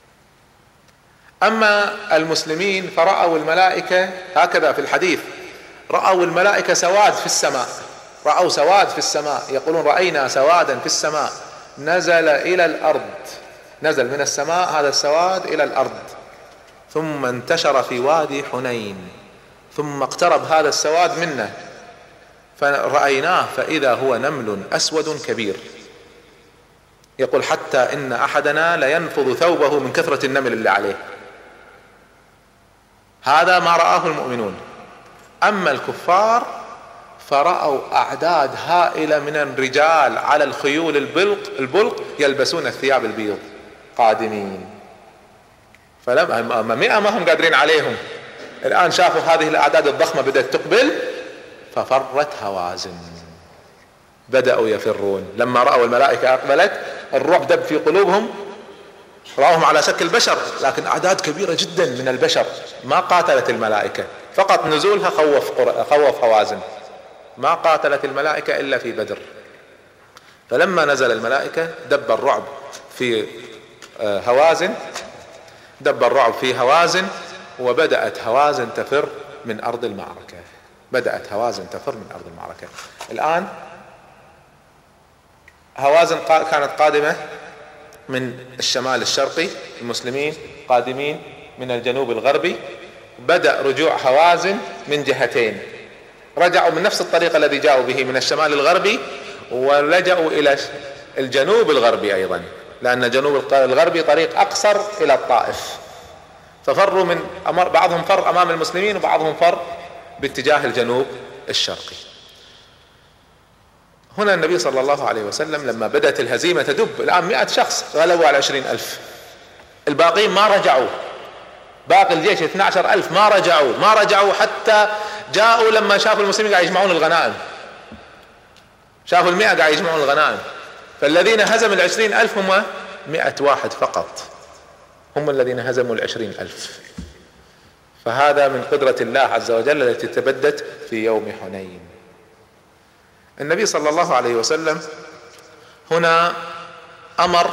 أما المسلمين فرأوا الملائكة هكذا في الحديث، رأوا الملائكة سواد في السماء، رأوا سواد في السماء، يقولون رأينا سوادا في السماء نزل إلى الأرض، نزل من السماء هذا السواد إلى الأرض، ثم انتشر في وادي حنين، ثم اقترب هذا السواد منا فرأيناه فإذا هو نمل أسود كبير، يقول حتى إن أحدنا لينفض ثوبه من كثرة النمل اللي عليه. هذا ما رآه المؤمنون. أما الكفار فرأوا أعداد هائلة من الرجال على الخيول البلق يلبسون الثياب البيض قادمين، فلما 100 ما هم قادرين عليهم، الآن شافوا هذه الأعداد الضخمة بدأت تقبل ففرت هوازن، بدأوا يفرون. لما رأوا الملائكة أقبلت الرعب دب في قلوبهم، رأوهم على شكل بشر لكن أعداد كبيرة جدا من البشر، ما قاتلت الملائكة، فقط نزولها خوف هوازن، ما قاتلت الملائكة إلا في بدر. فلما نزل الملائكة دب الرعب في هوازن، دب الرعب في هوازن، وبدأت هوازن تفر من أرض المعركة، بدأت هوازن تفر من أرض المعركة. الآن هوازن كانت قادمة من الشمال الشرقي، المسلمين قادمين من الجنوب الغربي، بدأ رجوع هوازن من جهتين، رجعوا من نفس الطريق الذي جاءوا به من الشمال الغربي، ولجأوا إلى الجنوب الغربي أيضا، لأن الجنوب الغربي طريق أقصر إلى الطائف، ففروا من بعضهم فر أمام المسلمين وبعضهم فر باتجاه الجنوب الشرقي. هنا النبي صلى الله عليه وسلم لما بدأت الهزيمة تدب، الآن 100 شخص غلبوا على 20,000، الباقين ما رجعوا، باقي الجيش 12,000 ما رجعوا حتى جاءوا لما شافوا المسلمين قاعد يجمعون الغنائم، شافوا 100 قاعد يجمعون الغنائم، فالذين هزموا 20,000 هم 100 واحد فقط، هم الذين هزموا 20,000. فهذا من قدرة الله عز وجل التي تبدت في يوم حنين. النبي صلى الله عليه وسلم هنا أمر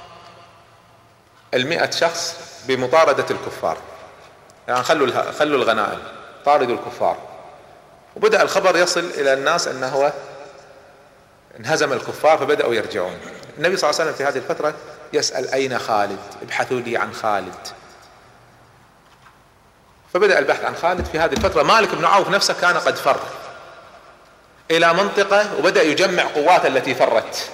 100 شخص بمطاردة الكفار، يعني خلوا الغنائم، طاردوا الكفار. وبدأ الخبر يصل إلى الناس أنه انهزم الكفار فبدأوا يرجعون. النبي صلى الله عليه وسلم في هذه الفترة يسأل أين خالد، ابحثوا لي عن خالد. فبدأ البحث عن خالد. في هذه الفترة مالك بن عوف نفسه كان قد فر إلى منطقة وبدأ يجمع قوات التي فرت،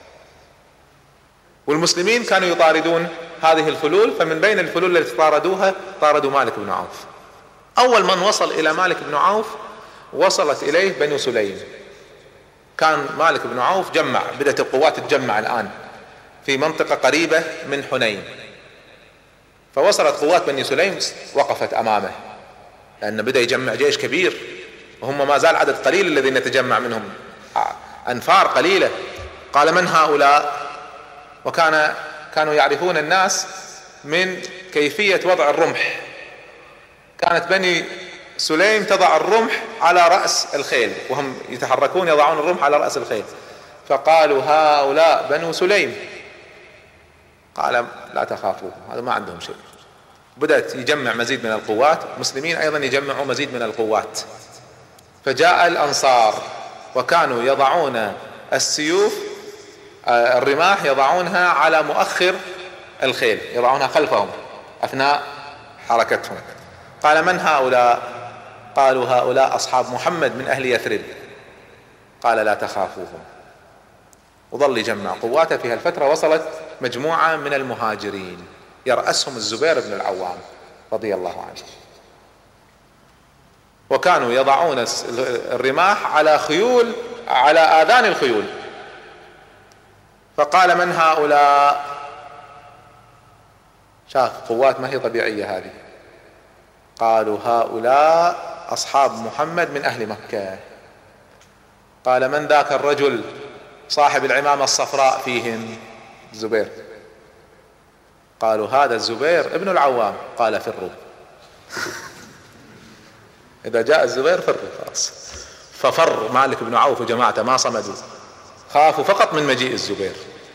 والمسلمين كانوا يطاردون هذه الفلول، فمن بين الفلول التي طاردوها طاردوا مالك بن عوف. أول من وصل إلى مالك بن عوف وصلت إليه بنو سليم. كان مالك بن عوف بدأت القوات تتجمع الآن في منطقة قريبة من حنين، فوصلت قوات بني سليم وقفت أمامه، لأنه بدأ يجمع جيش كبير وهم ما زال عدد قليل الذين يتجمع منهم، أنفار قليلة. قال من هؤلاء؟ كانوا يعرفون الناس من كيفية وضع الرمح، كانت بني سليم تضع الرمح على رأس الخيل وهم يتحركون يضعون الرمح على رأس الخيل، فقالوا هؤلاء بنو سليم. قال لا تخافوا، هذا ما عندهم شيء. بدأت يجمع مزيد من القوات، المسلمين أيضا يجمعوا مزيد من القوات. فجاء الأنصار وكانوا يضعون السيوف الرماح يضعونها على مؤخر الخيل، يضعونها خلفهم أثناء حركتهم. قال من هؤلاء؟ قالوا هؤلاء أصحاب محمد من أهل يثرب. قال لا تخافوهم. وظل يجمع قواته. في هالفترة وصلت مجموعة من المهاجرين يرأسهم الزبير بن العوام رضي الله عنه، وكانوا يضعون الرماح على خيول على آذان الخيول. فقال: من هؤلاء؟ شاف قوات ما هي طبيعية هذه. قالوا: هؤلاء أصحاب محمد من أهل مكة. قال: من ذاك الرجل صاحب العمامة الصفراء فيهم؟ الزبير. قالوا: هذا الزبير ابن العوام. قال: فروا. إذا جاء الزبير فروا خلاص. ففر مالك بن عوف وجماعته، ما صمدوا، خافوا فقط من مجيء الزبير،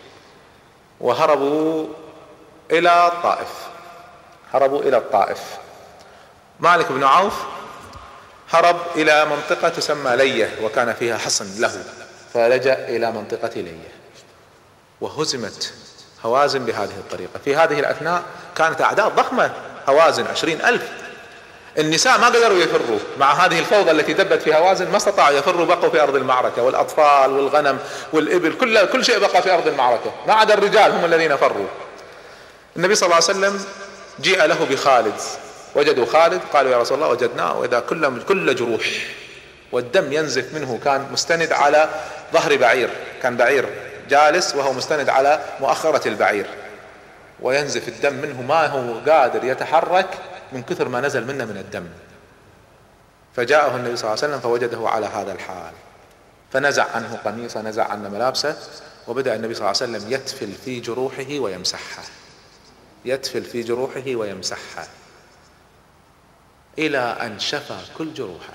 وهربوا إلى الطائف. مالك بن عوف هرب إلى منطقة تسمى لية، وكان فيها حصن له، فلجأ إلى منطقة لية، وهزمت هوازن بهذه الطريقة. في هذه الأثناء كانت أعداد ضخمة، هوازن 20,000. النساء ما قدروا يفروا مع هذه الفوضى التي دبت في هوازن، ما استطاعوا يفروا، بقوا في أرض المعركة، والأطفال والغنم والإبل، كل شيء بقى في أرض المعركة، ما عدا الرجال هم الذين فروا. النبي صلى الله عليه وسلم جيء له بخالد، وجدوا خالد، قالوا: يا رسول الله وجدناه وإذا كل جروح والدم ينزف منه. كان مستند على ظهر بعير، كان بعير جالس وهو مستند على مؤخرة البعير، وينزف الدم منه، ما هو قادر يتحرك من كثر ما نزل منه من الدم. فجاءه النبي صلى الله عليه وسلم فوجده على هذا الحال، فنزع عنه قميصه، نزع عنه ملابسه، وبدأ النبي صلى الله عليه وسلم يتفل في جروحه ويمسحها إلى أن شفى كل جروحه.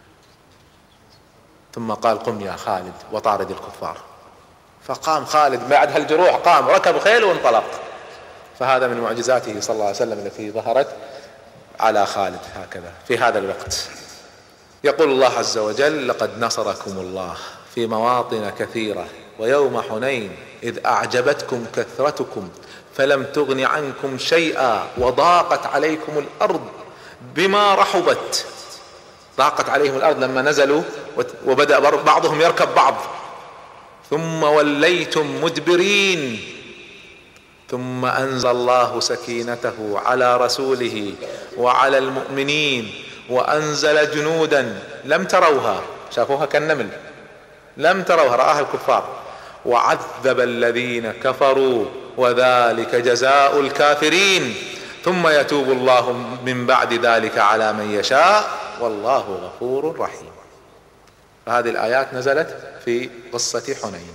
ثم قال: قم يا خالد وطارد الكفار. فقام خالد بعد هالجروح، قام ركب خيل وانطلق. فهذا من معجزاته صلى الله عليه وسلم التي ظهرت على خالد هكذا في هذا الوقت. يقول الله عز وجل: لقد نصركم الله في مواطن كثيرة ويوم حنين إذ أعجبتكم كثرتكم فلم تغن عنكم شيئا وضاقت عليكم الأرض بما رحبت. ضاقت عليهم الأرض لما نزلوا، وبدأ بعضهم يركب بعض. ثم وليتم مدبرين ثم أنزل الله سكينته على رسوله وعلى المؤمنين وأنزل جنودا لم تروها، شافوها كالنمل، لم تروها، رآها الكفار، وعذب الذين كفروا وذلك جزاء الكافرين ثم يتوب الله من بعد ذلك على من يشاء والله غفور رحيم. فهذه الآيات نزلت في قصة حنين.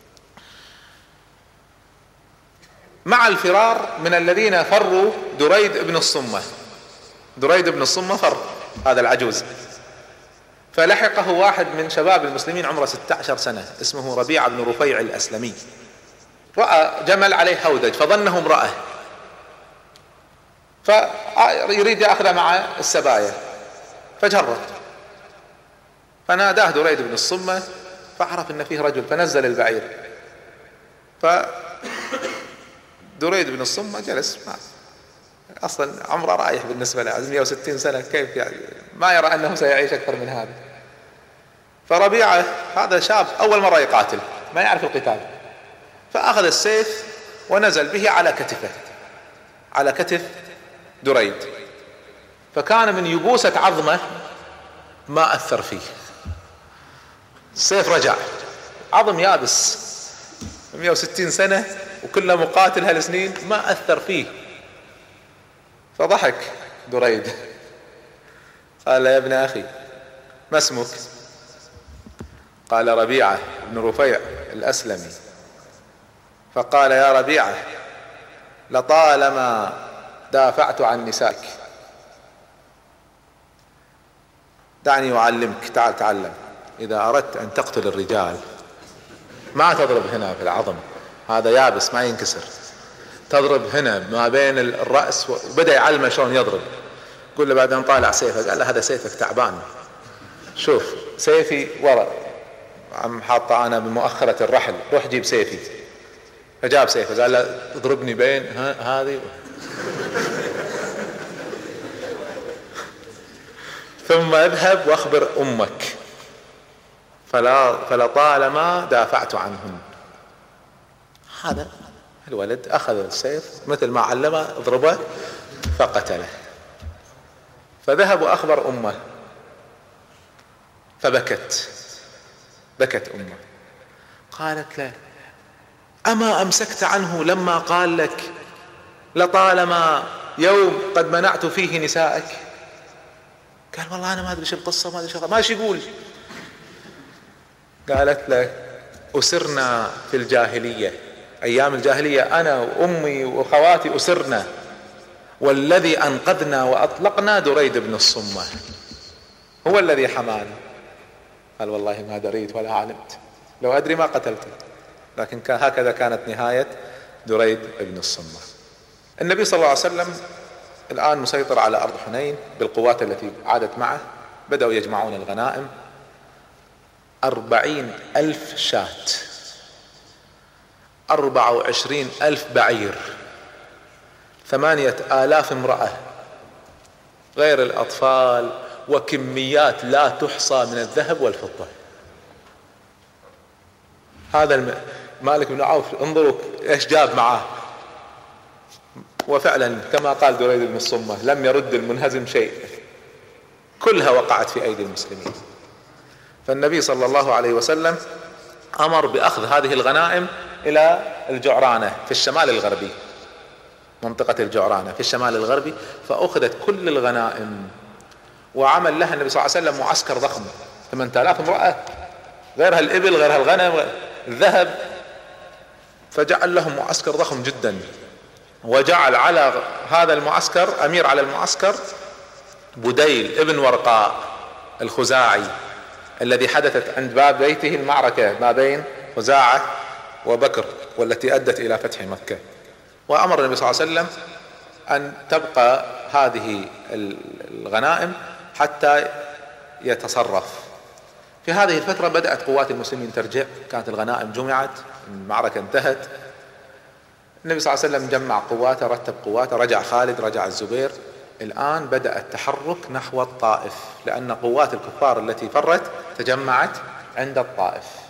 مع الفرار من الذين فروا دريد بن الصمة فر، هذا العجوز، فلحقه واحد من شباب المسلمين عمره 16 سنة اسمه ربيعة بن رفيع الأسلمي، رأى جمل عليه هودج فظنه امرأة، فيريد يأخذ مع السبايا فجرت، فناداه دريد بن الصمة فعرف ان فيه رجل فنزل البعير. فدريد بن الصمة جلس، اصلا عمره رايح بالنسبة له 160 سنة، كيف يعني ما يرى انه سيعيش اكثر من هذا. فربيعة هذا شاب اول مرة يقاتل ما يعرف القتال، فاخذ السيف ونزل به على كتف دريد، فكان من يبوسة عظمه ما اثر فيه، السيف رجع عظم يابس 160 سنة وكله مقاتل هالسنين ما اثر فيه. فضحك دريد قال: يا ابن اخي ما اسمك؟ قال: ربيعة بن رفيع الأسلمي. فقال: يا ربيعة لطالما دافعت عن نسائك، دعني أعلمك، تعال تعلم. إذا أردت أن تقتل الرجال ما تضرب هنا في العظم، هذا يابس ما ينكسر، تضرب هنا ما بين الرأس. وبدأ يعلمه شلون يضرب. قل له بعدين طالع سيفه، قال له: هذا سيفك تعبان، شوف سيفي ورا عم حاطه أنا بمؤخرة الرحل، روح جيب سيفي. فجاب سيفه، قال له: اضربني بين هذه ثم اذهب واخبر امك فلطالما دافعت عنهم. هذا الولد اخذ السيف مثل ما علمه، اضربه فقتله. فذهب واخبر امه فبكت بكت أمه. قالت له: أما أمسكت عنه لما قال لك لطالما يوم قد منعت فيه نسائك؟ قال: والله أنا ما أدري شو القصة، ما أدري ما يقول. قالت له: أسرنا في الجاهلية، أيام الجاهلية أنا وأمي وأخواتي أسرنا، والذي أنقذنا وأطلقنا دريد بن الصمة، هو الذي حمانا. قال: والله ما دريت ولا علمت، لو أدري ما قتلته. لكن هكذا كانت نهاية دريد بن الصمة. النبي صلى الله عليه وسلم الآن مسيطر على أرض حنين بالقوات التي عادت معه. بدأوا يجمعون الغنائم، 40,000 شاة، 24,000 بعير، 8,000 امرأة، غير الأطفال، وكميات لا تحصى من الذهب والفضة. هذا مالك بن عوف انظروا ايش جاب معاه. وفعلا كما قال دريد بن الصمة: لم يرد المنهزم شيء، كلها وقعت في أيدي المسلمين. فالنبي صلى الله عليه وسلم أمر بأخذ هذه الغنائم إلى الجعرانة في الشمال الغربي، منطقة الجعرانة في الشمال الغربي. فأخذت كل الغنائم وعمل لها النبي صلى الله عليه وسلم معسكر ضخم، 8,000 امرأة، غيرها الإبل، غيرها الغنم، الذهب. فجعل لهم معسكر ضخم جدا، وجعل على هذا المعسكر أمير على المعسكر بديل ابن ورقاء الخزاعي، الذي حدثت عند باب بيته المعركة ما بين خزاعة وبكر، والتي أدت إلى فتح مكة. وأمر النبي صلى الله عليه وسلم أن تبقى هذه الغنائم حتى يتصرف. في هذه الفترة بدأت قوات المسلمين ترجع، كانت الغنائم جمعت، المعركة انتهت. النبي صلى الله عليه وسلم جمع قواته، رتب قواته، رجع خالد، رجع الزبير. الآن بدأ التحرك نحو الطائف، لأن قوات الكفار التي فرت تجمعت عند الطائف.